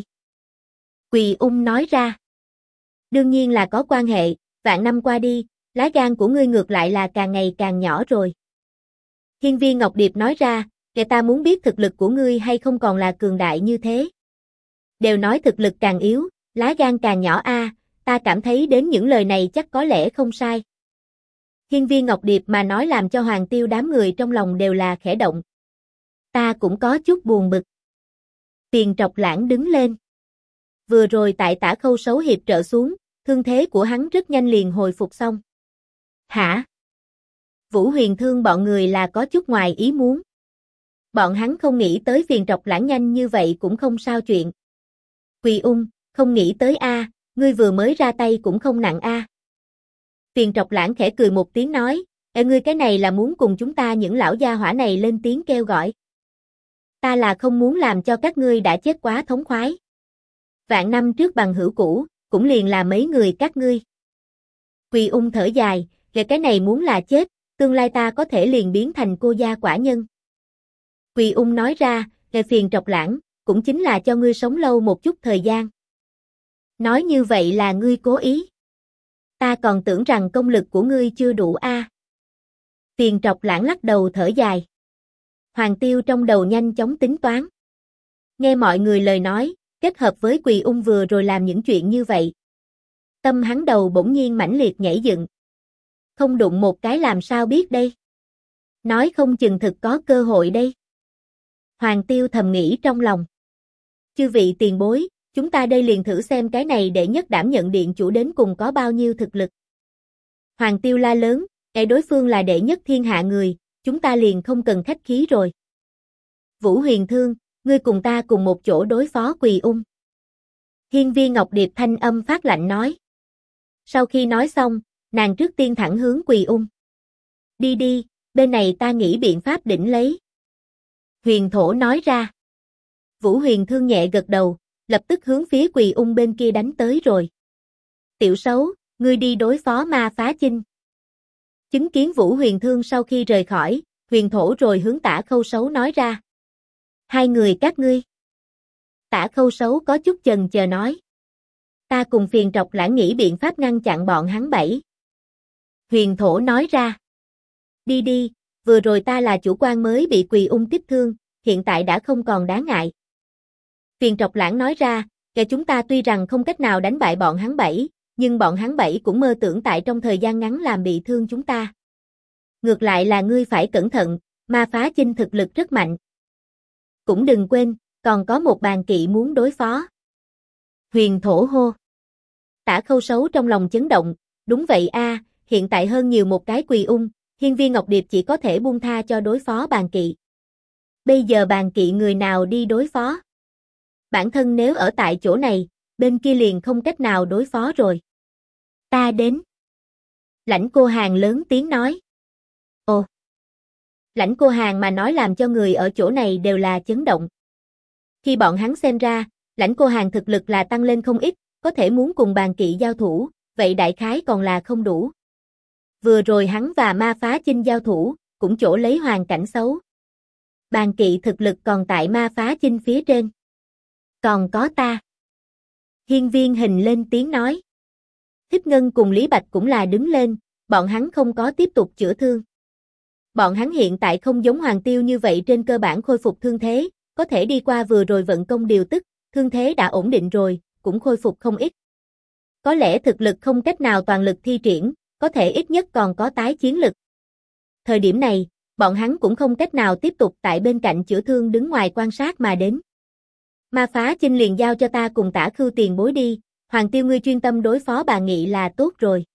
Speaker 1: Quỳ ung nói ra. Đương nhiên là có quan hệ, vạn năm qua đi, lá gan của ngươi ngược lại là càng ngày càng nhỏ rồi. Hiên viên Ngọc Điệp nói ra, kẻ ta muốn biết thực lực của ngươi hay không còn là cường đại như thế. Đều nói thực lực càng yếu, lá gan càng nhỏ a, ta cảm thấy đến những lời này chắc có lẽ không sai. Hiên viên Ngọc Điệp mà nói làm cho Hoàng Tiêu đám người trong lòng đều là khẽ động. Ta cũng có chút buồn bực. Tiền Trọc Lãng đứng lên. Vừa rồi tại Tả Khâu Sấu hiệp trợ xuống, thương thế của hắn rất nhanh liền hồi phục xong. Hả? Vũ Huyền Thương bọn người là có chút ngoài ý muốn. Bọn hắn không nghĩ tới Phiền Trọc Lãng nhanh như vậy cũng không sao chuyện. Quỳ ung, không nghĩ tới a, ngươi vừa mới ra tay cũng không nặng a. Phiền Trọc Lãng khẽ cười một tiếng nói, ngươi cái này là muốn cùng chúng ta những lão gia hỏa này lên tiếng kêu gọi. Ta là không muốn làm cho các ngươi đã chết quá thống khoái. Vạn năm trước bằng hữu cũ, cũng liền là mấy người các ngươi. Quỳ ung thở dài, cái này muốn là chết, tương lai ta có thể liền biến thành cô gia quả nhân. Quỳ ung nói ra, Phiền Trọc Lãng, cũng chính là cho ngươi sống lâu một chút thời gian. Nói như vậy là ngươi cố ý. Ta còn tưởng rằng công lực của ngươi chưa đủ a. Phiền Trọc Lãng lắc đầu thở dài. Hoàng Tiêu trong đầu nhanh chóng tính toán. Nghe mọi người lời nói, kết hợp với Quỳ ung vừa rồi làm những chuyện như vậy. Tâm hắn đầu bỗng nhiên mãnh liệt nhảy dựng. Không đụng một cái làm sao biết đây. Nói không chừng thực có cơ hội đây. Hoàng Tiêu thầm nghĩ trong lòng. Chư vị tiền bối, chúng ta đây liền thử xem cái này để nhất đảm nhận điện chủ đến cùng có bao nhiêu thực lực. Hoàng Tiêu la lớn, đối phương là đệ nhất thiên hạ người, chúng ta liền không cần khách khí rồi. Vũ Huyền Thương, ngươi cùng ta cùng một chỗ đối phó Quỳ ung. Hiên viên Ngọc Điệp thanh âm phát lạnh nói. Sau khi nói xong, nàng trước tiên thẳng hướng Quỳ ung. Đi đi, bên này ta nghĩ biện pháp đỉnh lấy. Huyền Thổ nói ra. Vũ Huyền Thương nhẹ gật đầu, lập tức hướng phía Quỳ ung bên kia đánh tới rồi. Tiểu Sấu, ngươi đi đối phó Ma Phá Chinh. Chứng kiến Vũ Huyền Thương sau khi rời khỏi, Huyền Thổ rồi hướng Tả Khâu Sấu nói ra. Hai người các ngươi. Tả Khâu Sấu có chút chần chờ nói. Ta cùng Phiền Trọc Lãng nghĩ biện pháp ngăn chặn bọn hắn bảy. Huyền Thổ nói ra. Đi đi, vừa rồi ta là chủ quan mới bị Quỳ ung kích thương, hiện tại đã không còn đáng ngại. Phiền Trọc Lãng nói ra, kẻ chúng ta tuy rằng không cách nào đánh bại bọn hắn bảy, nhưng bọn hắn bảy cũng mơ tưởng tại trong thời gian ngắn làm bị thương chúng ta. Ngược lại là ngươi phải cẩn thận, Ma Phá Chinh thực lực rất mạnh. Cũng đừng quên, còn có một bàn kỵ muốn đối phó. Huyền Thổ hô. Tả Khâu Sấu trong lòng chấn động, đúng vậy a, hiện tại hơn nhiều một cái Quỳ ung, Hiên viên Ngọc Điệp chỉ có thể buông tha cho đối phó bàn kỵ. Bây giờ bàn kỵ người nào đi đối phó? Bản thân nếu ở tại chỗ này, bên kia liền không cách nào đối phó rồi. Ta đến. Lãnh Cô Hàn lớn tiếng nói. Ồ. Lãnh Cô Hàn mà nói làm cho người ở chỗ này đều là chấn động. Khi bọn hắn xem ra, Lãnh Cô Hàn thực lực là tăng lên không ít, có thể muốn cùng bàn kỵ giao thủ, vậy đại khái còn là không đủ. Vừa rồi hắn và Ma Phá Chinh giao thủ, cũng chỗ lấy hoàn cảnh xấu. Bàn kỵ thực lực còn tại Ma Phá Chinh phía trên. Còn có ta. Hiên Viên Hình lên tiếng nói. Thích Ngân cùng Lý Bạch cũng là đứng lên, bọn hắn không có tiếp tục chữa thương. Bọn hắn hiện tại không giống Hoàng Tiêu như vậy trên cơ bản khôi phục thương thế, có thể đi qua vừa rồi vận công điều tức, thương thế đã ổn định rồi, cũng khôi phục không ít. Có lẽ thực lực không cách nào toàn lực thi triển, có thể ít nhất còn có tái chiến lực. Thời điểm này, bọn hắn cũng không cách nào tiếp tục tại bên cạnh chữa thương đứng ngoài quan sát mà đến. Ma Phá Chinh liền giao cho ta cùng Tả Khưu tiền bối đi, Hoàng Tiêu ngươi chuyên tâm đối phó bà Nghị là tốt rồi.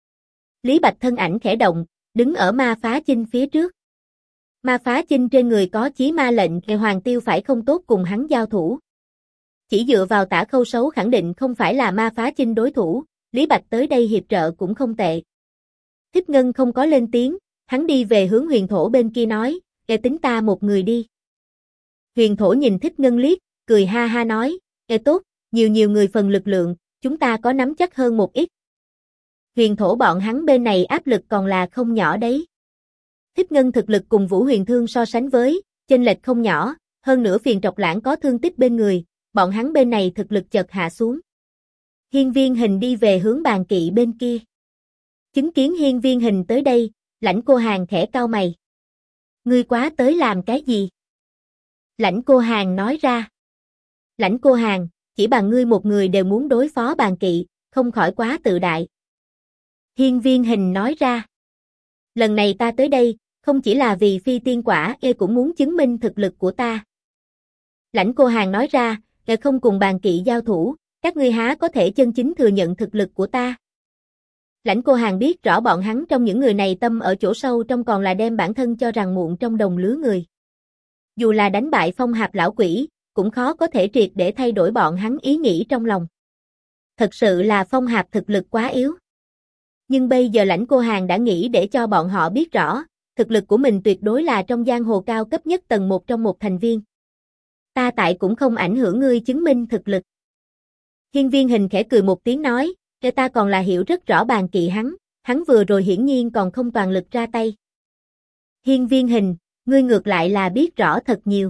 Speaker 1: Lý Bạch thân ảnh khẽ động, đứng ở Ma Phá Chinh phía trước. Ma Phá Chinh trên người có chí ma lệnh, Hoàng Tiêu phải không tốt cùng hắn giao thủ. Chỉ dựa vào Tả Khâu Sấu khẳng định không phải là Ma Phá Chinh đối thủ, Lý Bạch tới đây hiệp trợ cũng không tệ. Thích Ngân không có lên tiếng, hắn đi về hướng Huyền Thổ bên kia nói, tính ta một người đi. Huyền Thổ nhìn Thích Ngân liếc, cười ha ha nói, tốt, nhiều người phần lực lượng, chúng ta có nắm chắc hơn một ít. Huyền Thổ bọn hắn bên này áp lực còn là không nhỏ đấy. Thích Ngân thực lực cùng Vũ Huyền Thương so sánh với, chênh lệch không nhỏ, hơn nữa Phiền Trọc Lãng có thương tích bên người, bọn hắn bên này thực lực chợt hạ xuống. Hiên Viên Hình đi về hướng Bàn Kỵ bên kia. Chứng kiến Hiên Viên Hình tới đây, Lãnh Cô Hàn khẽ cau mày. Ngươi quá tới làm cái gì? Lãnh Cô Hàn nói ra. Lãnh Cô Hàn, chỉ bằng ngươi một người đều muốn đối phó Bàn Kỵ, không khỏi quá tự đại. Hiên Viên Hình nói ra. Lần này ta tới đây, không chỉ là vì phi tiên quả, cũng muốn chứng minh thực lực của ta. Lãnh Cô Hàn nói ra, không cùng Bàn Kỵ giao thủ, các ngươi há có thể chân chính thừa nhận thực lực của ta. Lãnh Cô Hàn biết rõ bọn hắn trong những người này tâm ở chỗ sâu trong còn là đem bản thân cho rằng muộn trong đồng lứa người. Dù là đánh bại Phong Hạp lão quỷ, cũng khó có thể triệt để thay đổi bọn hắn ý nghĩ trong lòng. Thật sự là Phong Hạp thực lực quá yếu. Nhưng bây giờ Lãnh Cô Hàn đã nghĩ để cho bọn họ biết rõ, thực lực của mình tuyệt đối là trong giang hồ cao cấp nhất tầng 1 trong một thành viên. Ta tại cũng không ảnh hưởng ngươi chứng minh thực lực. Hiên Viên Hình khẽ cười một tiếng nói, ta còn là hiểu rất rõ Bàn Kỵ hắn vừa rồi hiển nhiên còn không toàn lực ra tay. Hiên Viên Hình, ngươi ngược lại là biết rõ thật nhiều.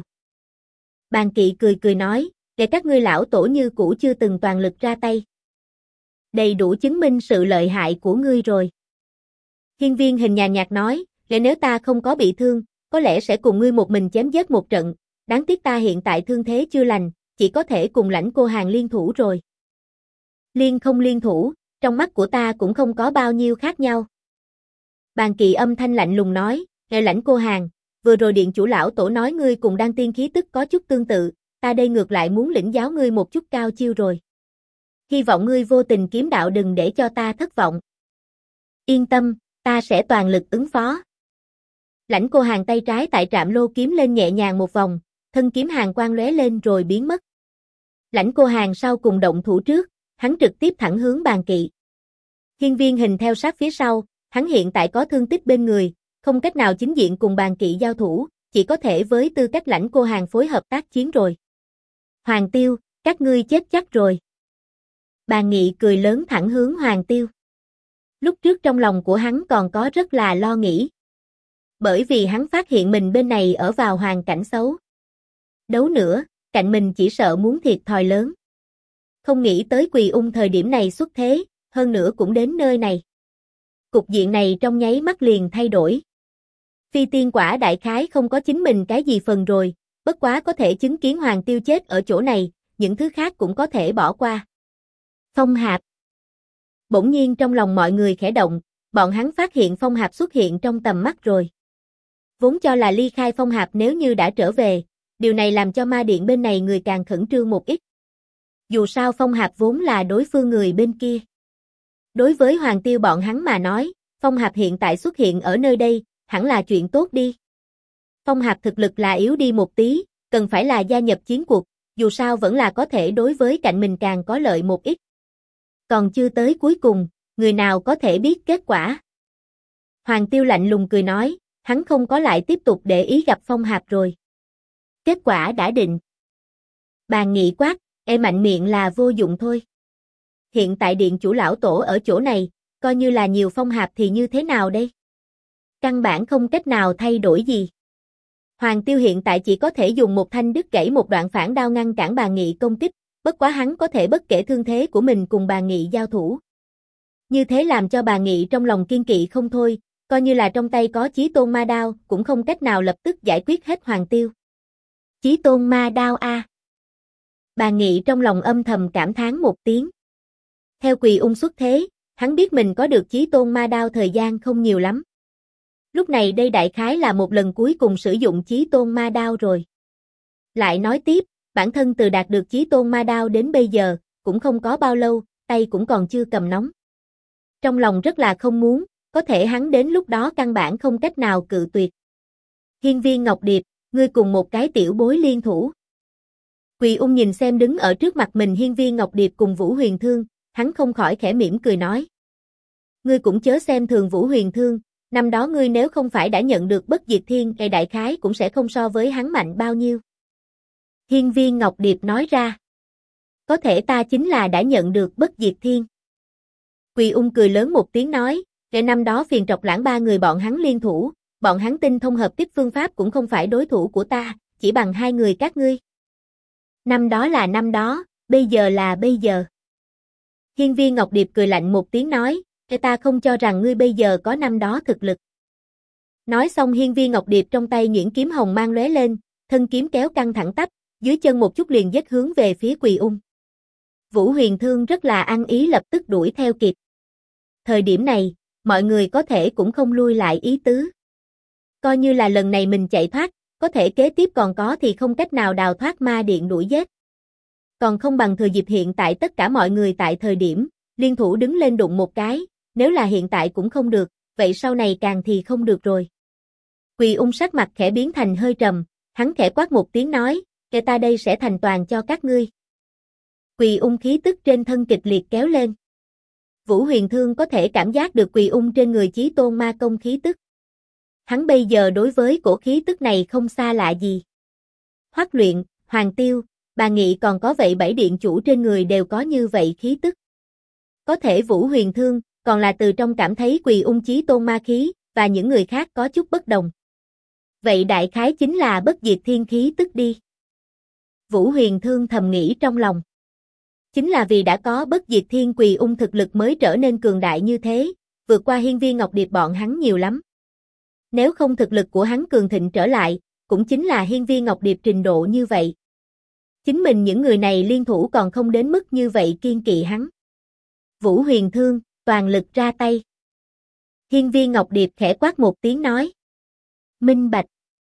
Speaker 1: Bàn Kỵ cười nói, các ngươi lão tổ như cũ chưa từng toàn lực ra tay. Đầy đủ chứng minh sự lợi hại của ngươi rồi. Hiên Viên Hình nhàn nhạt nói, nếu ta không có bị thương, có lẽ sẽ cùng ngươi một mình chém giết một trận, đáng tiếc ta hiện tại thương thế chưa lành, chỉ có thể cùng Lãnh Cô Hàn liên thủ rồi. Liên không liên thủ, trong mắt của ta cũng không có bao nhiêu khác nhau. Bàn Kỵ âm thanh lạnh lùng nói, Lãnh Cô Hàn, vừa rồi điện chủ lão tổ nói ngươi cùng Đan Tiên khí tức có chút tương tự, ta đây ngược lại muốn lĩnh giáo ngươi một chút cao chiêu rồi. Hy vọng ngươi vô tình kiếm đạo đừng để cho ta thất vọng. Yên tâm, ta sẽ toàn lực ứng phó. Lãnh Cô Hàn tay trái tại trạm lô kiếm lên nhẹ nhàng một vòng, thân kiếm hàn quang lóe lên rồi biến mất. Lãnh Cô Hàn sau cùng động thủ trước, hắn trực tiếp thẳng hướng Bàn Kỵ. Hiên Viên Hình theo sát phía sau, hắn hiện tại có thương tích bên người, không cách nào chính diện cùng Bàn Kỵ giao thủ, chỉ có thể với tư cách Lãnh Cô Hàn phối hợp tác chiến rồi. Hoàng Tiêu, các ngươi chết chắc rồi. Bàn Nghị cười lớn thẳng hướng Hoàng Tiêu. Lúc trước trong lòng của hắn còn có rất là lo nghĩ. Bởi vì hắn phát hiện mình bên này ở vào hoàn cảnh xấu. Đấu nữa, cạnh mình chỉ sợ muốn thiệt thòi lớn. Không nghĩ tới Quỳ Ung thời điểm này xuất thế, hơn nữa cũng đến nơi này. Cục diện này trong nháy mắt liền thay đổi. Phi tiên quả đại khái không có chính mình cái gì phần rồi, bất quá có thể chứng kiến Hoàng Tiêu chết ở chỗ này, những thứ khác cũng có thể bỏ qua. Phong Hạp. Bỗng nhiên trong lòng mọi người khẽ động, bọn hắn phát hiện Phong Hạp xuất hiện trong tầm mắt rồi. Vốn cho là ly khai Phong Hạp nếu như đã trở về, điều này làm cho ma điện bên này người càng khẩn trương một ít. Dù sao Phong Hạp vốn là đối phương người bên kia. Đối với Hoàng Tiêu bọn hắn mà nói, Phong Hạp hiện tại xuất hiện ở nơi đây, hẳn là chuyện tốt đi. Phong Hạp thực lực là yếu đi một tí, cần phải là gia nhập chiến cuộc, dù sao vẫn là có thể đối với cạnh mình càng có lợi một ít. Còn chưa tới cuối cùng, người nào có thể biết kết quả. Hoàng Tiêu lạnh lùng cười nói, hắn không có lại tiếp tục để ý gặp Phong Hạp rồi. Kết quả đã định. Bàn Nghị quát, mạnh miệng là vô dụng thôi. Hiện tại điện chủ lão tổ ở chỗ này, coi như là nhiều Phong Hạp thì như thế nào đây? Căn bản không cách nào thay đổi gì. Hoàng Tiêu hiện tại chỉ có thể dùng một thanh đứt gãy một đoạn phản đao ngăn cản bà Nghị công kích, bất quá hắn có thể bất kể thương thế của mình cùng bà Nghị giao thủ. Như thế làm cho bà Nghị trong lòng kiên kỵ không thôi, coi như là trong tay có Chí Tôn Ma Đao, cũng không cách nào lập tức giải quyết hết Hoàng Tiêu. Chí Tôn Ma Đao a. Bà Nghị trong lòng âm thầm cảm thán một tiếng. Theo Quỳ Ung xuất thế, hắn biết mình có được Chí Tôn Ma Đao thời gian không nhiều lắm. Lúc này đây đại khái là một lần cuối cùng sử dụng Chí Tôn Ma Đao rồi. Lại nói tiếp, bản thân từ đạt được Chí Tôn Ma Đao đến bây giờ, cũng không có bao lâu, tay cũng còn chưa cầm nóng. Trong lòng rất là không muốn, có thể hắn đến lúc đó căn bản không cách nào cự tuyệt. Hiên Viên Ngọc Điệp, ngươi cùng một cái tiểu bối liên thủ. Quỳ Ung nhìn xem đứng ở trước mặt mình Hiên Viên Ngọc Điệp cùng Vũ Huyền Thương, hắn không khỏi khẽ mỉm cười nói. Ngươi cũng chớ xem thường Vũ Huyền Thương, năm đó ngươi nếu không phải đã nhận được Bất Diệt Thiên, thì đại khái cũng sẽ không so với hắn mạnh bao nhiêu. Hiên Viên Ngọc Điệp nói ra. Có thể ta chính là đã nhận được Bất Diệt Thiên. Quỳ Ung cười lớn một tiếng nói, kể năm đó Phiền Trọc Lãng ba người bọn hắn liên thủ, bọn hắn tinh thông hợp tiếp phương pháp cũng không phải đối thủ của ta, chỉ bằng hai người các ngươi. Năm đó là năm đó, bây giờ là bây giờ. Hiên Viên Ngọc Điệp cười lạnh một tiếng nói, ta không cho rằng ngươi bây giờ có năm đó thực lực. Nói xong Hiên Viên Ngọc Điệp trong tay nhuyễn kiếm hồng mang lóe lên, thân kiếm kéo căng thẳng tắp, dưới chân một chút liền giết hướng về phía Quỳ Ung. Vũ Huyền Thương rất là ăn ý lập tức đuổi theo kịp. Thời điểm này, mọi người có thể cũng không lui lại ý tứ. Coi như là lần này mình chạy thoát, có thể kế tiếp còn có thì không cách nào đào thoát ma điện đuổi giết. Còn không bằng thừa dịp hiện tại tất cả mọi người tại thời điểm, liên thủ đứng lên đụng một cái, nếu là hiện tại cũng không được, vậy sau này càng thì không được rồi. Quỳ Ung sắc mặt khẽ biến thành hơi trầm, hắn khẽ quát một tiếng nói, kể ta đây sẽ thành toàn cho các ngươi. Quỳ Ung khí tức trên thân kịch liệt kéo lên. Vũ Huyền Thương có thể cảm giác được Quỳ Ung trên người Chí Tôn Ma Công khí tức. Hắn bây giờ đối với cổ khí tức này không xa lạ gì. Hoắc Luyện, Hoàng Tiêu, bà Nghị còn có vậy 7 điện chủ trên người đều có như vậy khí tức. Có thể Vũ Huyền Thương, còn là từ trong cảm thấy Quỳ Ung Chí Tôn Ma khí, và những người khác có chút bất đồng. Vậy đại khái chính là Bất Diệt Thiên khí tức đi. Vũ Huyền Thương thầm nghĩ trong lòng. Chính là vì đã có Bất Diệt Thiên Quỳ Ung thực lực mới trở nên cường đại như thế, vượt qua Hiên Viên Ngọc Điệp bọn hắn nhiều lắm. Nếu không thực lực của hắn cường thịnh trở lại, cũng chính là Hiên Viên Ngọc Điệp trình độ như vậy. Chính mình những người này liên thủ còn không đến mức như vậy kiên kỵ hắn. Vũ Huyền Thương, toàn lực ra tay. Hiên Viên Ngọc Điệp khẽ quát một tiếng nói. Minh bạch.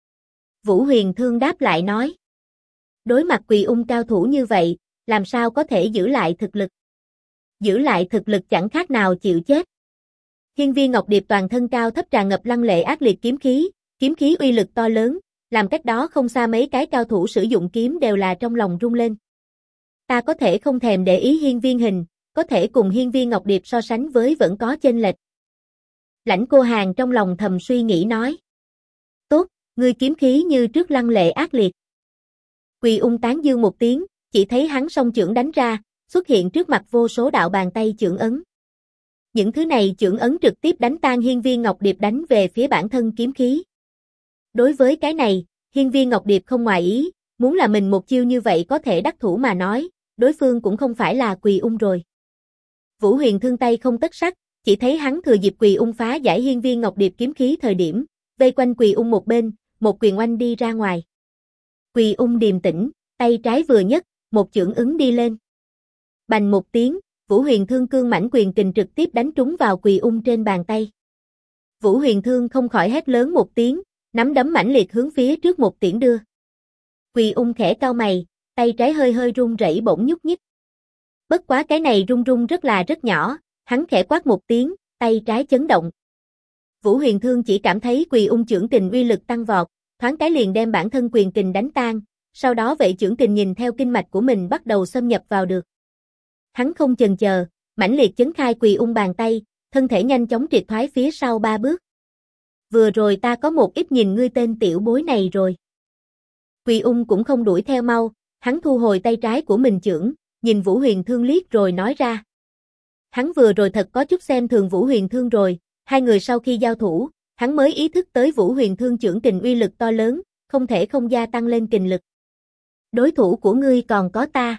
Speaker 1: Vũ Huyền Thương đáp lại nói. Đối mặt Quỳ Ung cao thủ như vậy, làm sao có thể giữ lại thực lực? Giữ lại thực lực chẳng khác nào chịu chết. Hiên Viên Ngọc Điệp toàn thân cao thấp tràn ngập lăng lệ ác liệt kiếm khí uy lực to lớn, làm cách đó không xa mấy cái cao thủ sử dụng kiếm đều là trong lòng rung lên. Ta có thể không thèm để ý Hiên Viên hình, có thể cùng Hiên Viên Ngọc Điệp so sánh với vẫn có chênh lệch. Lãnh Cô Hàn trong lòng thầm suy nghĩ nói. Tốt, ngươi kiếm khí như trước lăng lệ ác liệt. Quỳ Ung tán dương một tiếng, chỉ thấy hắn song chưởng đánh ra, xuất hiện trước mặt vô số đạo bàn tay chưởng ấn. Những thứ này chưởng ấn trực tiếp đánh tan Hiên Viên Ngọc Điệp đánh về phía bản thân kiếm khí. Đối với cái này, Hiên Viên Ngọc Điệp không ngoài ý, muốn là mình một chiêu như vậy có thể đắc thủ mà nói, đối phương cũng không phải là Quỳ Ung rồi. Vũ Huyền Thương tay không tất sắc, chỉ thấy hắn thừa dịp Quỳ Ung phá giải Hiên Viên Ngọc Điệp kiếm khí thời điểm, vây quanh Quỳ Ung một bên, một quyền oanh đi ra ngoài. Quỳ Ung điềm tĩnh, tay trái vừa nhấc, một chưởng ứng đi lên. Bành một tiếng, Vũ Huyền Thương cương mãnh quyền kình trực tiếp đánh trúng vào Quỳ Ung trên bàn tay. Vũ Huyền Thương không khỏi hét lớn một tiếng, nắm đấm mãnh liệt hướng phía trước một tiễn đưa. Quỳ Ung khẽ cau mày, tay trái hơi hơi run rẩy bỗng nhúc nhích. Bất quá cái này run run rất nhỏ, hắn khẽ quát một tiếng, tay trái chấn động. Vũ Huyền Thương chỉ cảm thấy Quỳ Ung chưởng kình uy lực tăng vọt, thoáng cái liền đem bản thân quyền kình đánh tan, sau đó vậy chưởng kình nhìn theo kinh mạch của mình bắt đầu xâm nhập vào được. Hắn không chần chờ, mãnh liệt chấn khai Quỳ Ung bàn tay, thân thể nhanh chóng triệt thoái phía sau 3 bước. Vừa rồi ta có một ít nhìn ngươi tên tiểu bối này rồi. Quỳ Ung cũng không đuổi theo mau, hắn thu hồi tay trái của mình chưởng, nhìn Vũ Huyền Thương liếc rồi nói ra. Hắn vừa rồi thật có chút xem thường Vũ Huyền Thương rồi, hai người sau khi giao thủ, hắn mới ý thức tới Vũ Huyền Thương chưởng kình uy lực to lớn, không thể không gia tăng lên kình lực. Đối thủ của ngươi còn có ta.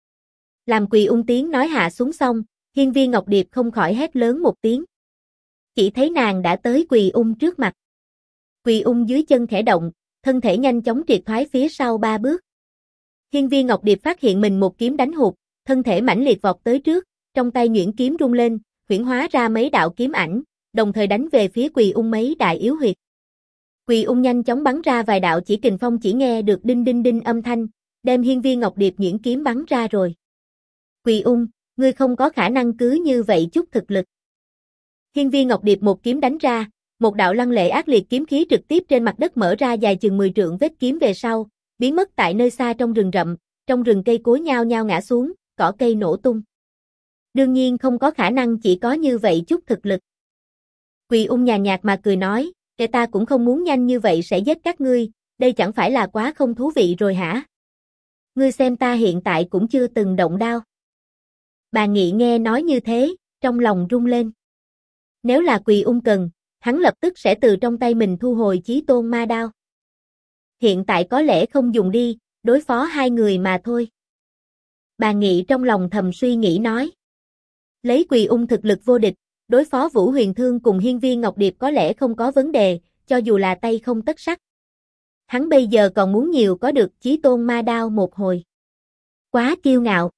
Speaker 1: Làm Quỳ Ung tiếng nói hạ xuống xong, Hiên Viên Ngọc Điệp không khỏi hét lớn một tiếng. Chỉ thấy nàng đã tới Quỳ Ung trước mặt. Quỳ Ung dưới chân khẽ động, thân thể nhanh chóng triệt thoái phía sau 3 bước. Hiên Viên Ngọc Điệp phát hiện mình một kiếm đánh hụt, thân thể mãnh liệt vọt tới trước, trong tay nhuyễn kiếm rung lên, huyễn hóa ra mấy đạo kiếm ảnh, đồng thời đánh về phía Quỳ Ung mấy đại yếu huyệt. Quỳ Ung nhanh chóng bắn ra vài đạo chỉ kình phong, chỉ nghe được đinh đinh đinh âm thanh, đem Hiên Viên Ngọc Điệp nhuyễn kiếm bắn ra rồi. Quỳ Ung, ngươi không có khả năng cứ như vậy chút thực lực. Hiên Viên Ngọc Điệp một kiếm đánh ra, một đạo lăng lệ ác liệt kiếm khí trực tiếp trên mặt đất mở ra dài chừng 10 trượng vết kiếm về sau, biến mất tại nơi xa trong rừng rậm, trong rừng cây cối nhao nhao ngã xuống, cỏ cây nổ tung. Đương nhiên không có khả năng chỉ có như vậy chút thực lực. Quỳ Ung nhàn nhạt mà cười nói, ta cũng không muốn nhanh như vậy sẽ giết các ngươi, đây chẳng phải là quá không thú vị rồi hả? Ngươi xem ta hiện tại cũng chưa từng động đao. Bà Nghị nghe nói như thế, trong lòng rung lên. Nếu là Quỳ Ung cần, hắn lập tức sẽ từ trong tay mình thu hồi Chí Tôn ma đao. Hiện tại có lẽ không dùng đi, đối phó hai người mà thôi. Bà Nghị trong lòng thầm suy nghĩ nói. Lấy Quỳ Ung thực lực vô địch, đối phó Vũ Huyền Thương cùng Hiên Viên Ngọc Điệp có lẽ không có vấn đề, cho dù là tay không tất sắt. Hắn bây giờ còn muốn nhiều có được Chí Tôn ma đao một hồi. Quá kiêu ngạo.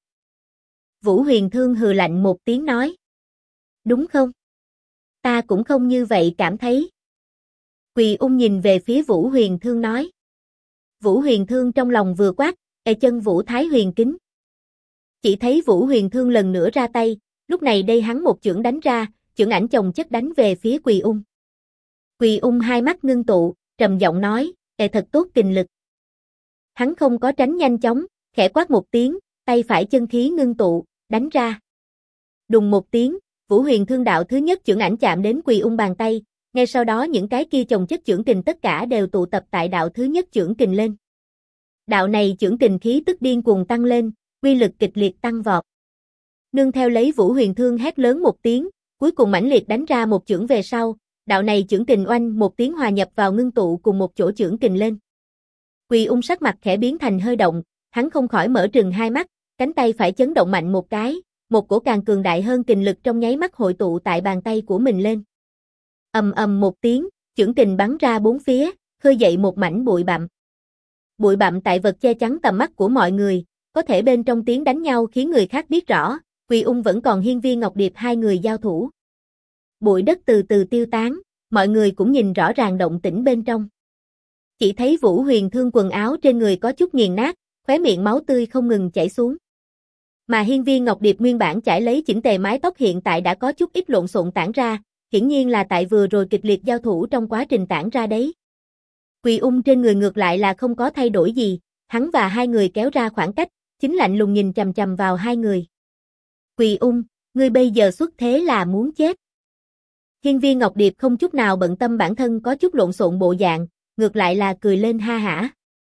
Speaker 1: Vũ Huyền Thương hừ lạnh một tiếng nói. Đúng không? Ta cũng không như vậy cảm thấy. Quỳ Ung nhìn về phía Vũ Huyền Thương nói. Vũ Huyền Thương trong lòng vừa quát, chân Vũ Thái Huyền Kính. Chỉ thấy Vũ Huyền Thương lần nữa ra tay, lúc này đây hắn một chưởng đánh ra, chưởng ảnh chồng chất đánh về phía Quỳ Ung. Quỳ Ung hai mắt ngưng tụ, trầm giọng nói, thật tốt kình lực. Hắn không có tránh nhanh chóng, khẽ quát một tiếng, tay phải chân khí ngưng tụ, đánh ra. Đùng một tiếng, Vũ Huyền Thương đạo thứ nhất chưởng ảnh chạm đến Quỳ Ung bàn tay, ngay sau đó những cái kia chồng chất chưởng kình tất cả đều tụ tập tại đạo thứ nhất chưởng kình lên. Đạo này chưởng kình khí tức điên cuồng tăng lên, uy lực kịch liệt tăng vọt. Nương theo lấy Vũ Huyền Thương hét lớn một tiếng, cuối cùng mãnh liệt đánh ra một chưởng về sau, đạo này chưởng kình oanh một tiếng hòa nhập vào ngưng tụ cùng một chỗ chưởng kình lên. Quỳ Ung sắc mặt khẽ biến thành hơi động, hắn không khỏi mở trừng hai mắt, cánh tay phải chấn động mạnh một cái, một cổ càng cường đại hơn kình lực trong nháy mắt hội tụ tại bàn tay của mình lên. Ầm ầm một tiếng, chưởng kình bắn ra bốn phía, khơi dậy một mảnh bụi bặm. Bụi bặm tại vật che chắn tầm mắt của mọi người, có thể bên trong tiếng đánh nhau khiến người khác biết rõ, Quỳ Ung vẫn còn Hiên Viên Ngọc Điệp hai người giao thủ. Bụi đất từ từ tiêu tán, mọi người cũng nhìn rõ ràng động tĩnh bên trong. Chỉ thấy Vũ Huyền Thương quần áo trên người có chút nghiền nát, khóe miệng máu tươi không ngừng chảy xuống. Mà Hiên Viên Ngọc Điệp nguyên bản chải lấy chỉnh tề mái tóc hiện tại đã có chút ít lộn xộn tản ra, hiển nhiên là tại vừa rồi kịch liệt giao thủ trong quá trình tản ra đấy. Quỳ Ung trên người ngược lại là không có thay đổi gì, hắn và hai người kéo ra khoảng cách, chính lạnh lùng nhìn chằm chằm vào hai người. Quỳ Ung, ngươi bây giờ xuất thế là muốn chết. Hiên Viên Ngọc Điệp không chút nào bận tâm bản thân có chút lộn xộn bộ dạng, ngược lại là cười lên ha hả.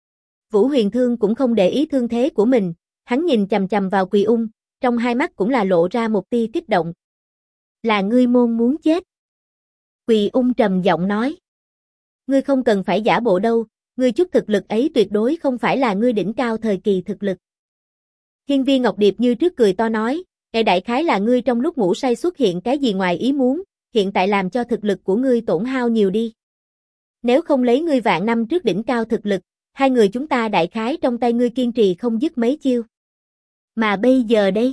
Speaker 1: Vũ Huyền Thương cũng không để ý thương thế của mình, hắn nhìn chằm chằm vào Quỳ Ung, trong hai mắt cũng là lộ ra một tia kích động. Là ngươi môn muốn chết. Quỳ Ung trầm giọng nói. Ngươi không cần phải giả bộ đâu, ngươi chút thực lực ấy tuyệt đối không phải là ngươi đỉnh cao thời kỳ thực lực. Hiên Viên Ngọc Điệp như trước cười to nói, đại khái là ngươi trong lúc ngủ say xuất hiện cái gì ngoài ý muốn, hiện tại làm cho thực lực của ngươi tổn hao nhiều đi. Nếu không lấy ngươi vạn năm trước đỉnh cao thực lực, hai người chúng ta đại khái trong tay ngươi kiên trì không dứt mấy chiêu. Mà bây giờ đây.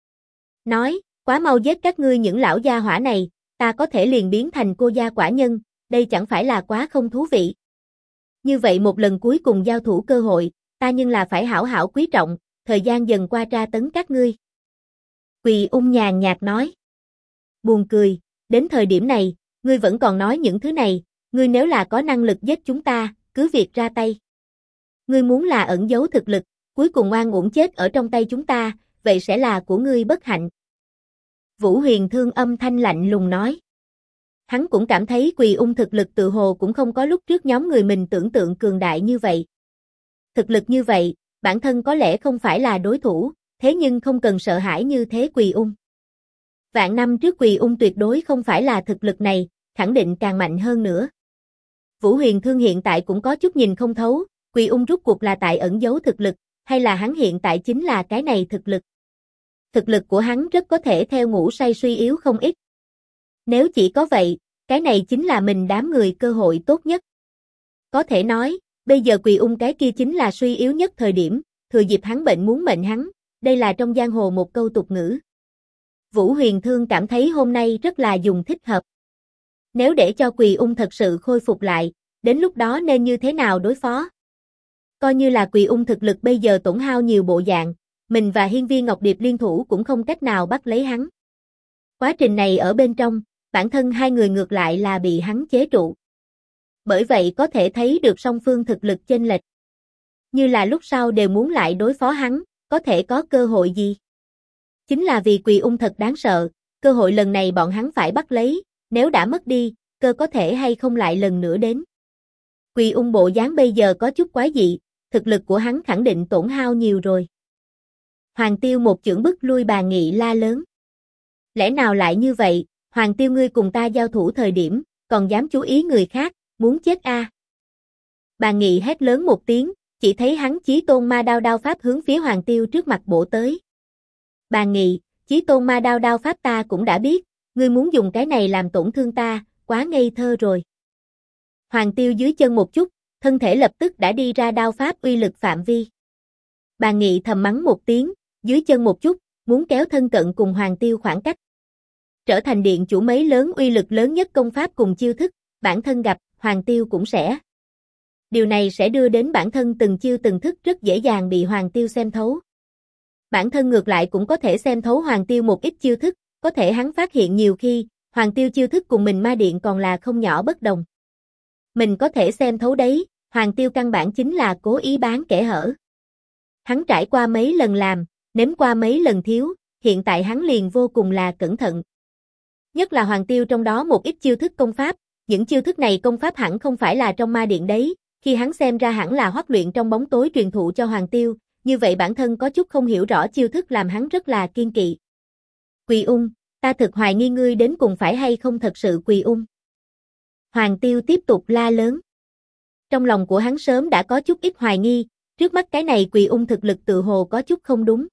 Speaker 1: Nói, quá mau giết các ngươi những lão gia hỏa này, ta có thể liền biến thành cô gia quả nhân, đây chẳng phải là quá không thú vị. Như vậy một lần cuối cùng giao thủ cơ hội, ta nhưng là phải hảo hảo quý trọng, thời gian dần qua tra tấn các ngươi. Quỳ Ung nhàn nhạt nói. Buồn cười, đến thời điểm này, ngươi vẫn còn nói những thứ này, ngươi nếu là có năng lực giết chúng ta, cứ việc ra tay. Ngươi muốn là ẩn giấu thực lực, cuối cùng oan uổng chết ở trong tay chúng ta, vậy sẽ là của ngươi bất hạnh. Vũ Huyền Thương âm thanh lạnh lùng nói. Hắn cũng cảm thấy Quỳ Ung thực lực tự hồ cũng không có lúc trước nhóm người mình tưởng tượng cường đại như vậy. Thực lực như vậy, bản thân có lẽ không phải là đối thủ, thế nhưng không cần sợ hãi như thế Quỳ Ung. Vạn năm trước Quỳ Ung tuyệt đối không phải là thực lực này, khẳng định càng mạnh hơn nữa. Vũ Huyền Thương hiện tại cũng có chút nhìn không thấu, Quỳ Ung rút cuộc là tại ẩn giấu thực lực, hay là hắn hiện tại chính là cái này thực lực. Thực lực của hắn rất có thể theo ngủ say suy yếu không ít. Nếu chỉ có vậy, cái này chính là mình đám người cơ hội tốt nhất. Có thể nói, bây giờ Quỳ Ung cái kia chính là suy yếu nhất thời điểm, thừa dịp hắn bệnh muốn mệnh hắn, đây là trong giang hồ một câu tục ngữ. Vũ Huyền Thương cảm thấy hôm nay rất là dùng thích hợp. Nếu để cho Quỳ Ung thật sự khôi phục lại, đến lúc đó nên như thế nào đối phó? Coi như là Quỳ Ung thực lực bây giờ tổn hao nhiều bộ dạng, mình và Hiên Viên Ngọc Điệp liên thủ cũng không cách nào bắt lấy hắn. Quá trình này ở bên trong, bản thân hai người ngược lại là bị hắn chế trụ. Bởi vậy có thể thấy được song phương thực lực chênh lệch. Như là lúc sau đều muốn lại đối phó hắn, có thể có cơ hội gì? Chính là vì Quỳ Ung thật đáng sợ, cơ hội lần này bọn hắn phải bắt lấy, nếu đã mất đi, cơ có thể hay không lại lần nữa đến. Quỳ Ung bộ dáng bây giờ có chút quái dị, thực lực của hắn khẳng định tổn hao nhiều rồi. Hoàng Tiêu một chưởng bức lui Bà Nghị la lớn. Lẽ nào lại như vậy, Hoàng Tiêu ngươi cùng ta giao thủ thời điểm, còn dám chú ý người khác, muốn chết a? Bà Nghị hét lớn một tiếng, chỉ thấy hắn Chí Tôn Ma Đao đao pháp hướng phía Hoàng Tiêu trước mặt bổ tới. Bà Nghị, Chí Tôn Ma Đao đao pháp ta cũng đã biết, ngươi muốn dùng cái này làm tổn thương ta, quá ngây thơ rồi. Hoàng Tiêu dưới chân một chút, thân thể lập tức đã đi ra đao pháp uy lực phạm vi. Bà Nghị thầm mắng một tiếng, dưới chân một chút, muốn kéo thân cận cùng Hoàng Tiêu khoảng cách. Trở thành điện chủ mấy lớn uy lực lớn nhất công pháp cùng chiêu thức, bản thân gặp, Hoàng Tiêu cũng sẽ. Điều này sẽ đưa đến bản thân từng chiêu từng thức rất dễ dàng bị Hoàng Tiêu xem thấu. Bản thân ngược lại cũng có thể xem thấu Hoàng Tiêu một ít chiêu thức, có thể hắn phát hiện nhiều khi, Hoàng Tiêu chiêu thức cùng mình ma điện còn là không nhỏ bất đồng. Mình có thể xem thấu đấy, Hoàng Tiêu căn bản chính là cố ý bán kẽ hở. Hắn trải qua mấy lần làm, nếm qua mấy lần thiếu, hiện tại hắn liền vô cùng là cẩn thận. Nhất là Hoàng Tiêu trong đó một ít chiêu thức công pháp, những chiêu thức này công pháp hẳn không phải là trong ma điện đấy, khi hắn xem ra hẳn là Hoắc Luyện trong bóng tối truyền thụ cho Hoàng Tiêu, như vậy bản thân có chút không hiểu rõ chiêu thức làm hắn rất là kiên kỵ. Quỳ Ung, ta thực hoài nghi ngươi đến cùng phải hay không thật sự Quỳ Ung. Hoàng Tiêu tiếp tục la lớn. Trong lòng của hắn sớm đã có chút ít hoài nghi, trước mắt cái này Quỳ Ung thực lực tự hồ có chút không đúng.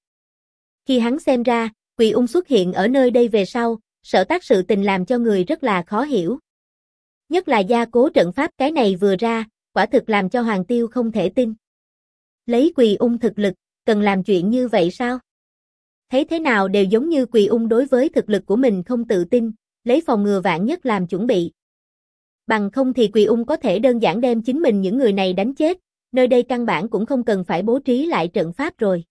Speaker 1: Khi hắn xem ra, Quỳ Ung xuất hiện ở nơi đây về sau, sở tác sự tình làm cho người rất là khó hiểu. Nhất là gia cố trận pháp cái này vừa ra, quả thực làm cho Hoàng Tiêu không thể tin. Lấy Quỳ Ung thực lực, cần làm chuyện như vậy sao? Thấy thế nào đều giống như Quỳ Ung đối với thực lực của mình không tự tin, lấy phòng ngừa vạn nhất làm chuẩn bị. Bằng không thì Quỳ Ung có thể đơn giản đem chính mình những người này đánh chết, nơi đây căn bản cũng không cần phải bố trí lại trận pháp rồi.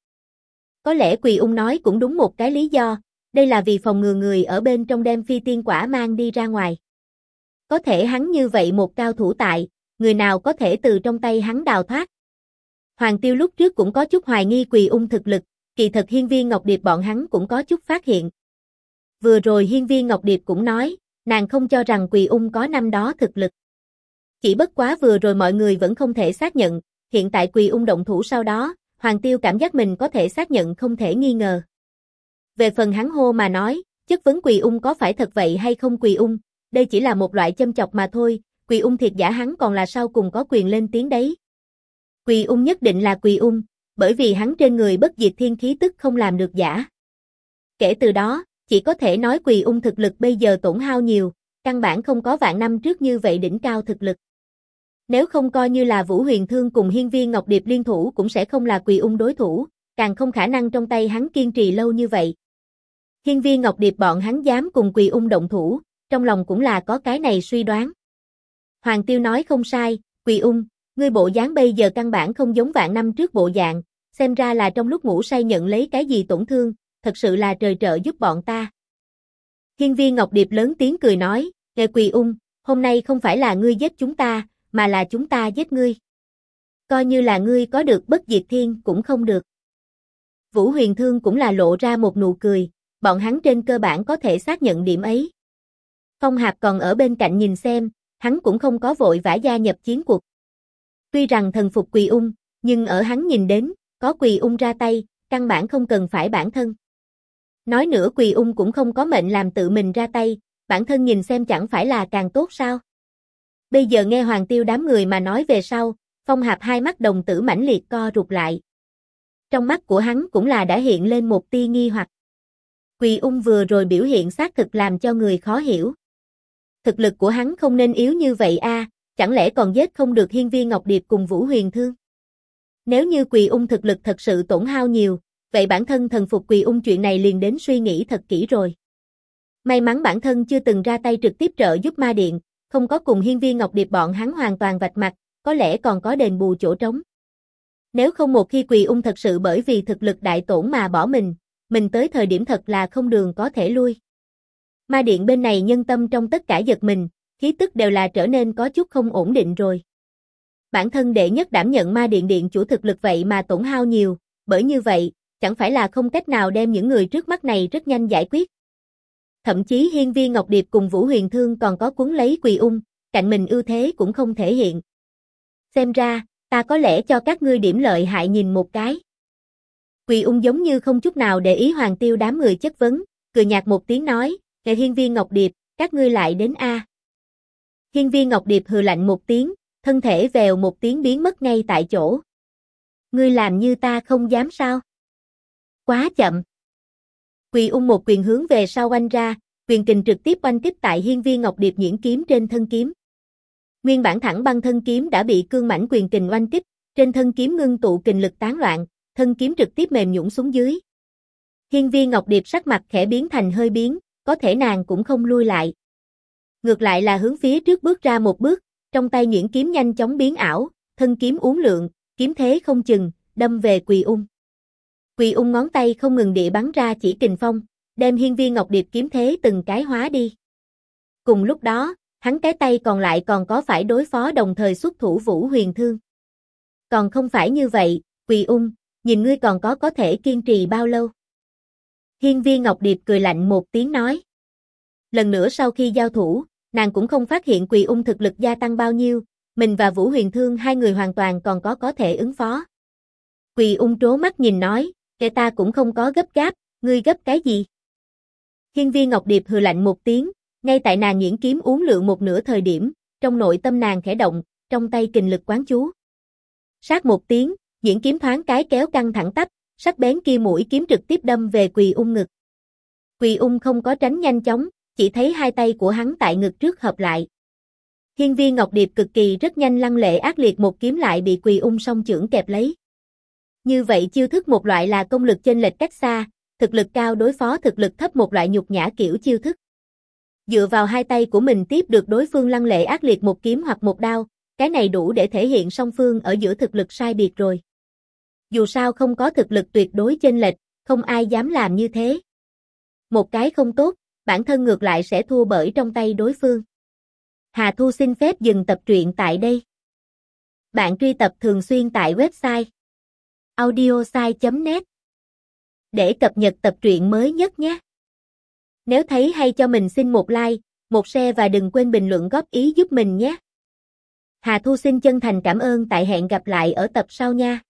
Speaker 1: Có lẽ Quỳ Ung nói cũng đúng một cái lý do, đây là vì phòng ngừa người ở bên trong đem phi tiên quả mang đi ra ngoài. Có thể hắn như vậy một cao thủ tại, người nào có thể từ trong tay hắn đào thoát. Hoàng Tiêu lúc trước cũng có chút hoài nghi Quỳ Ung thực lực, kỳ thật Hiên Viên Ngọc Điệp bọn hắn cũng có chút phát hiện. Vừa rồi Hiên Viên Ngọc Điệp cũng nói, nàng không cho rằng Quỳ Ung có năm đó thực lực. Chỉ bất quá vừa rồi mọi người vẫn không thể xác nhận, hiện tại Quỳ Ung động thủ sau đó, Hoàng Tiêu cảm giác mình có thể xác nhận không thể nghi ngờ. Về phần hắn hô mà nói, chất vấn Quỳ Ung có phải thật vậy hay không Quỳ Ung, đây chỉ là một loại châm chọc mà thôi, Quỳ Ung thiệt giả hắn còn là sau cùng có quyền lên tiếng đấy. Quỳ Ung nhất định là Quỳ Ung, bởi vì hắn trên người bất diệt thiên khí tức không làm được giả. Kể từ đó, chỉ có thể nói Quỳ Ung thực lực bây giờ tổn hao nhiều, căn bản không có vạn năm trước như vậy đỉnh cao thực lực. Nếu không coi như là Vũ Huyền Thương cùng Hiên Viên Ngọc Điệp liên thủ cũng sẽ không là Quỳ Ung đối thủ, càng không khả năng trong tay hắn kiên trì lâu như vậy. Hiên Viên Ngọc Điệp bọn hắn dám cùng Quỳ Ung động thủ, trong lòng cũng là có cái này suy đoán. Hoàng Tiêu nói không sai, Quỳ Ung, ngươi bộ dáng bây giờ căn bản không giống vạn năm trước bộ dạng, xem ra là trong lúc ngủ say nhận lấy cái gì tổn thương, thật sự là trời trợ giúp bọn ta. Hiên Viên Ngọc Điệp lớn tiếng cười nói, nghe Quỳ Ung, hôm nay không phải là ngươi giết chúng ta, mà là chúng ta giết ngươi. Coi như là ngươi có được bất diệt thiên cũng không được. Vũ Huyền Thương cũng là lộ ra một nụ cười, bọn hắn trên cơ bản có thể xác nhận điểm ấy. Phong Hạp còn ở bên cạnh nhìn xem, hắn cũng không có vội vã gia nhập chiến cuộc. Tuy rằng thần phục Quỳ Ung, nhưng ở hắn nhìn đến, có Quỳ Ung ra tay, căn bản không cần phải bản thân. Nói nữa Quỳ Ung cũng không có mệnh làm tự mình ra tay, bản thân nhìn xem chẳng phải là càng tốt sao. Bây giờ nghe Hoàng Tiêu đám người mà nói về sau, Phong Hạp hai mắt đồng tử mãnh liệt co rụt lại. Trong mắt của hắn cũng là đã hiện lên một tia nghi hoặc. Quỳ Ung vừa rồi biểu hiện xác thực làm cho người khó hiểu. Thực lực của hắn không nên yếu như vậy a, chẳng lẽ còn giết không được Hiên Viên Ngọc Điệp cùng Vũ Huyền Thương? Nếu như Quỳ Ung thực lực thật sự tổn hao nhiều, vậy bản thân thần phục Quỳ Ung chuyện này liền đến suy nghĩ thật kỹ rồi. May mắn bản thân chưa từng ra tay trực tiếp trợ giúp Ma Điện, không có cùng Hiên Viên Ngọc Điệp bọn hắn hoàn toàn vạch mặt, có lẽ còn có đền bù chỗ trống. Nếu không một khi Quỳ Ung thật sự bởi vì thực lực đại tổn mà bỏ mình tới thời điểm thật là không đường có thể lui. Ma Điện bên này nhân tâm trong tất cả giật mình, khí tức đều là trở nên có chút không ổn định rồi. Bản thân đệ nhất đảm nhận Ma Điện điện chủ thực lực vậy mà tổn hao nhiều, bởi như vậy, chẳng phải là không cách nào đem những người trước mắt này rất nhanh giải quyết. Thậm chí Hiên Viên Ngọc Điệp cùng Vũ Huyền Thương còn có cuốn lấy Quỳ Ung, cạnh mình ưu thế cũng không thể hiện. Xem ra, ta có lẽ cho các ngươi điểm lợi hại nhìn một cái. Quỳ Ung giống như không chút nào để ý Hoàng Tiêu đám người chất vấn, cười nhạt một tiếng nói, "Kệ Hiên Viên Ngọc Điệp, các ngươi lại đến a." Hiên Viên Ngọc Điệp hừ lạnh một tiếng, thân thể vèo một tiếng biến mất ngay tại chỗ. "Ngươi làm như ta không dám sao?" Quá chậm. Quỳ Ung một quyền hướng về sau oanh ra, quyền kình trực tiếp oanh kích tại Hiên Viên Ngọc Điệp nhuyễn kiếm trên thân kiếm. Nguyên bản thẳng băng thân kiếm đã bị cương mãnh quyền kình oanh kích, trên thân kiếm ngưng tụ kình lực tán loạn, thân kiếm trực tiếp mềm nhũn xuống dưới. Hiên Viên Ngọc Điệp sắc mặt khẽ biến thành hơi biến, có thể nàng cũng không lui lại. Ngược lại là hướng phía trước bước ra một bước, trong tay nhuyễn kiếm nhanh chóng biến ảo, thân kiếm uốn lượn, kiếm thế không chừng, đâm về Quỳ Ung. Quỳ Ung ngón tay không ngừng địa bắn ra chỉ kình phong, đem Hiên Viên Ngọc Điệp kiếm thế từng cái hóa đi. Cùng lúc đó, hắn cái tay còn lại còn có phải đối phó đồng thời xuất thủ Vũ Huyền Thương. Còn không phải như vậy, Quỳ Ung, nhìn ngươi còn có thể kiên trì bao lâu? Hiên Viên Ngọc Điệp cười lạnh một tiếng nói. Lần nữa sau khi giao thủ, nàng cũng không phát hiện Quỳ Ung thực lực gia tăng bao nhiêu, mình và Vũ Huyền Thương hai người hoàn toàn còn có thể ứng phó. Quỳ Ung trố mắt nhìn nói, kệ ta cũng không có gấp gáp, ngươi gấp cái gì? Hiên Viên Ngọc Điệp hừ lạnh một tiếng, ngay tại nàng nhuyễn kiếm uốn lượn một nửa thời điểm, trong nội tâm nàng khẽ động, trong tay kình lực quán chú. Sát một tiếng, nhuyễn kiếm thoáng cái kéo căng thẳng tắp, sắc bén kia mũi kiếm trực tiếp đâm về Quỳ Ung ngực. Quỳ Ung không có tránh nhanh chóng, chỉ thấy hai tay của hắn tại ngực trước hợp lại. Hiên Viên Ngọc Điệp cực kỳ rất nhanh lăng lệ ác liệt một kiếm lại bị Quỳ Ung song chưởng kẹp lấy. Như vậy chiêu thức một loại là công lực chênh lệch cách xa, thực lực cao đối phó thực lực thấp một loại nhục nhã kiểu chiêu thức. Dựa vào hai tay của mình tiếp được đối phương lăng lệ ác liệt một kiếm hoặc một đao, cái này đủ để thể hiện song phương ở giữa thực lực sai biệt rồi. Dù sao không có thực lực tuyệt đối chênh lệch, không ai dám làm như thế. Một cái không tốt, bản thân ngược lại sẽ thua bởi trong tay đối phương. Hà Thu xin phép dừng tập truyện tại đây. Bạn truy tập thường xuyên tại website audiosai.net để cập nhật tập truyện mới nhất nhé. Nếu thấy hay cho mình xin một like, một share và đừng quên bình luận góp ý giúp mình nhé. Hà Thu xin chân thành cảm ơn, tại hẹn gặp lại ở tập sau nha.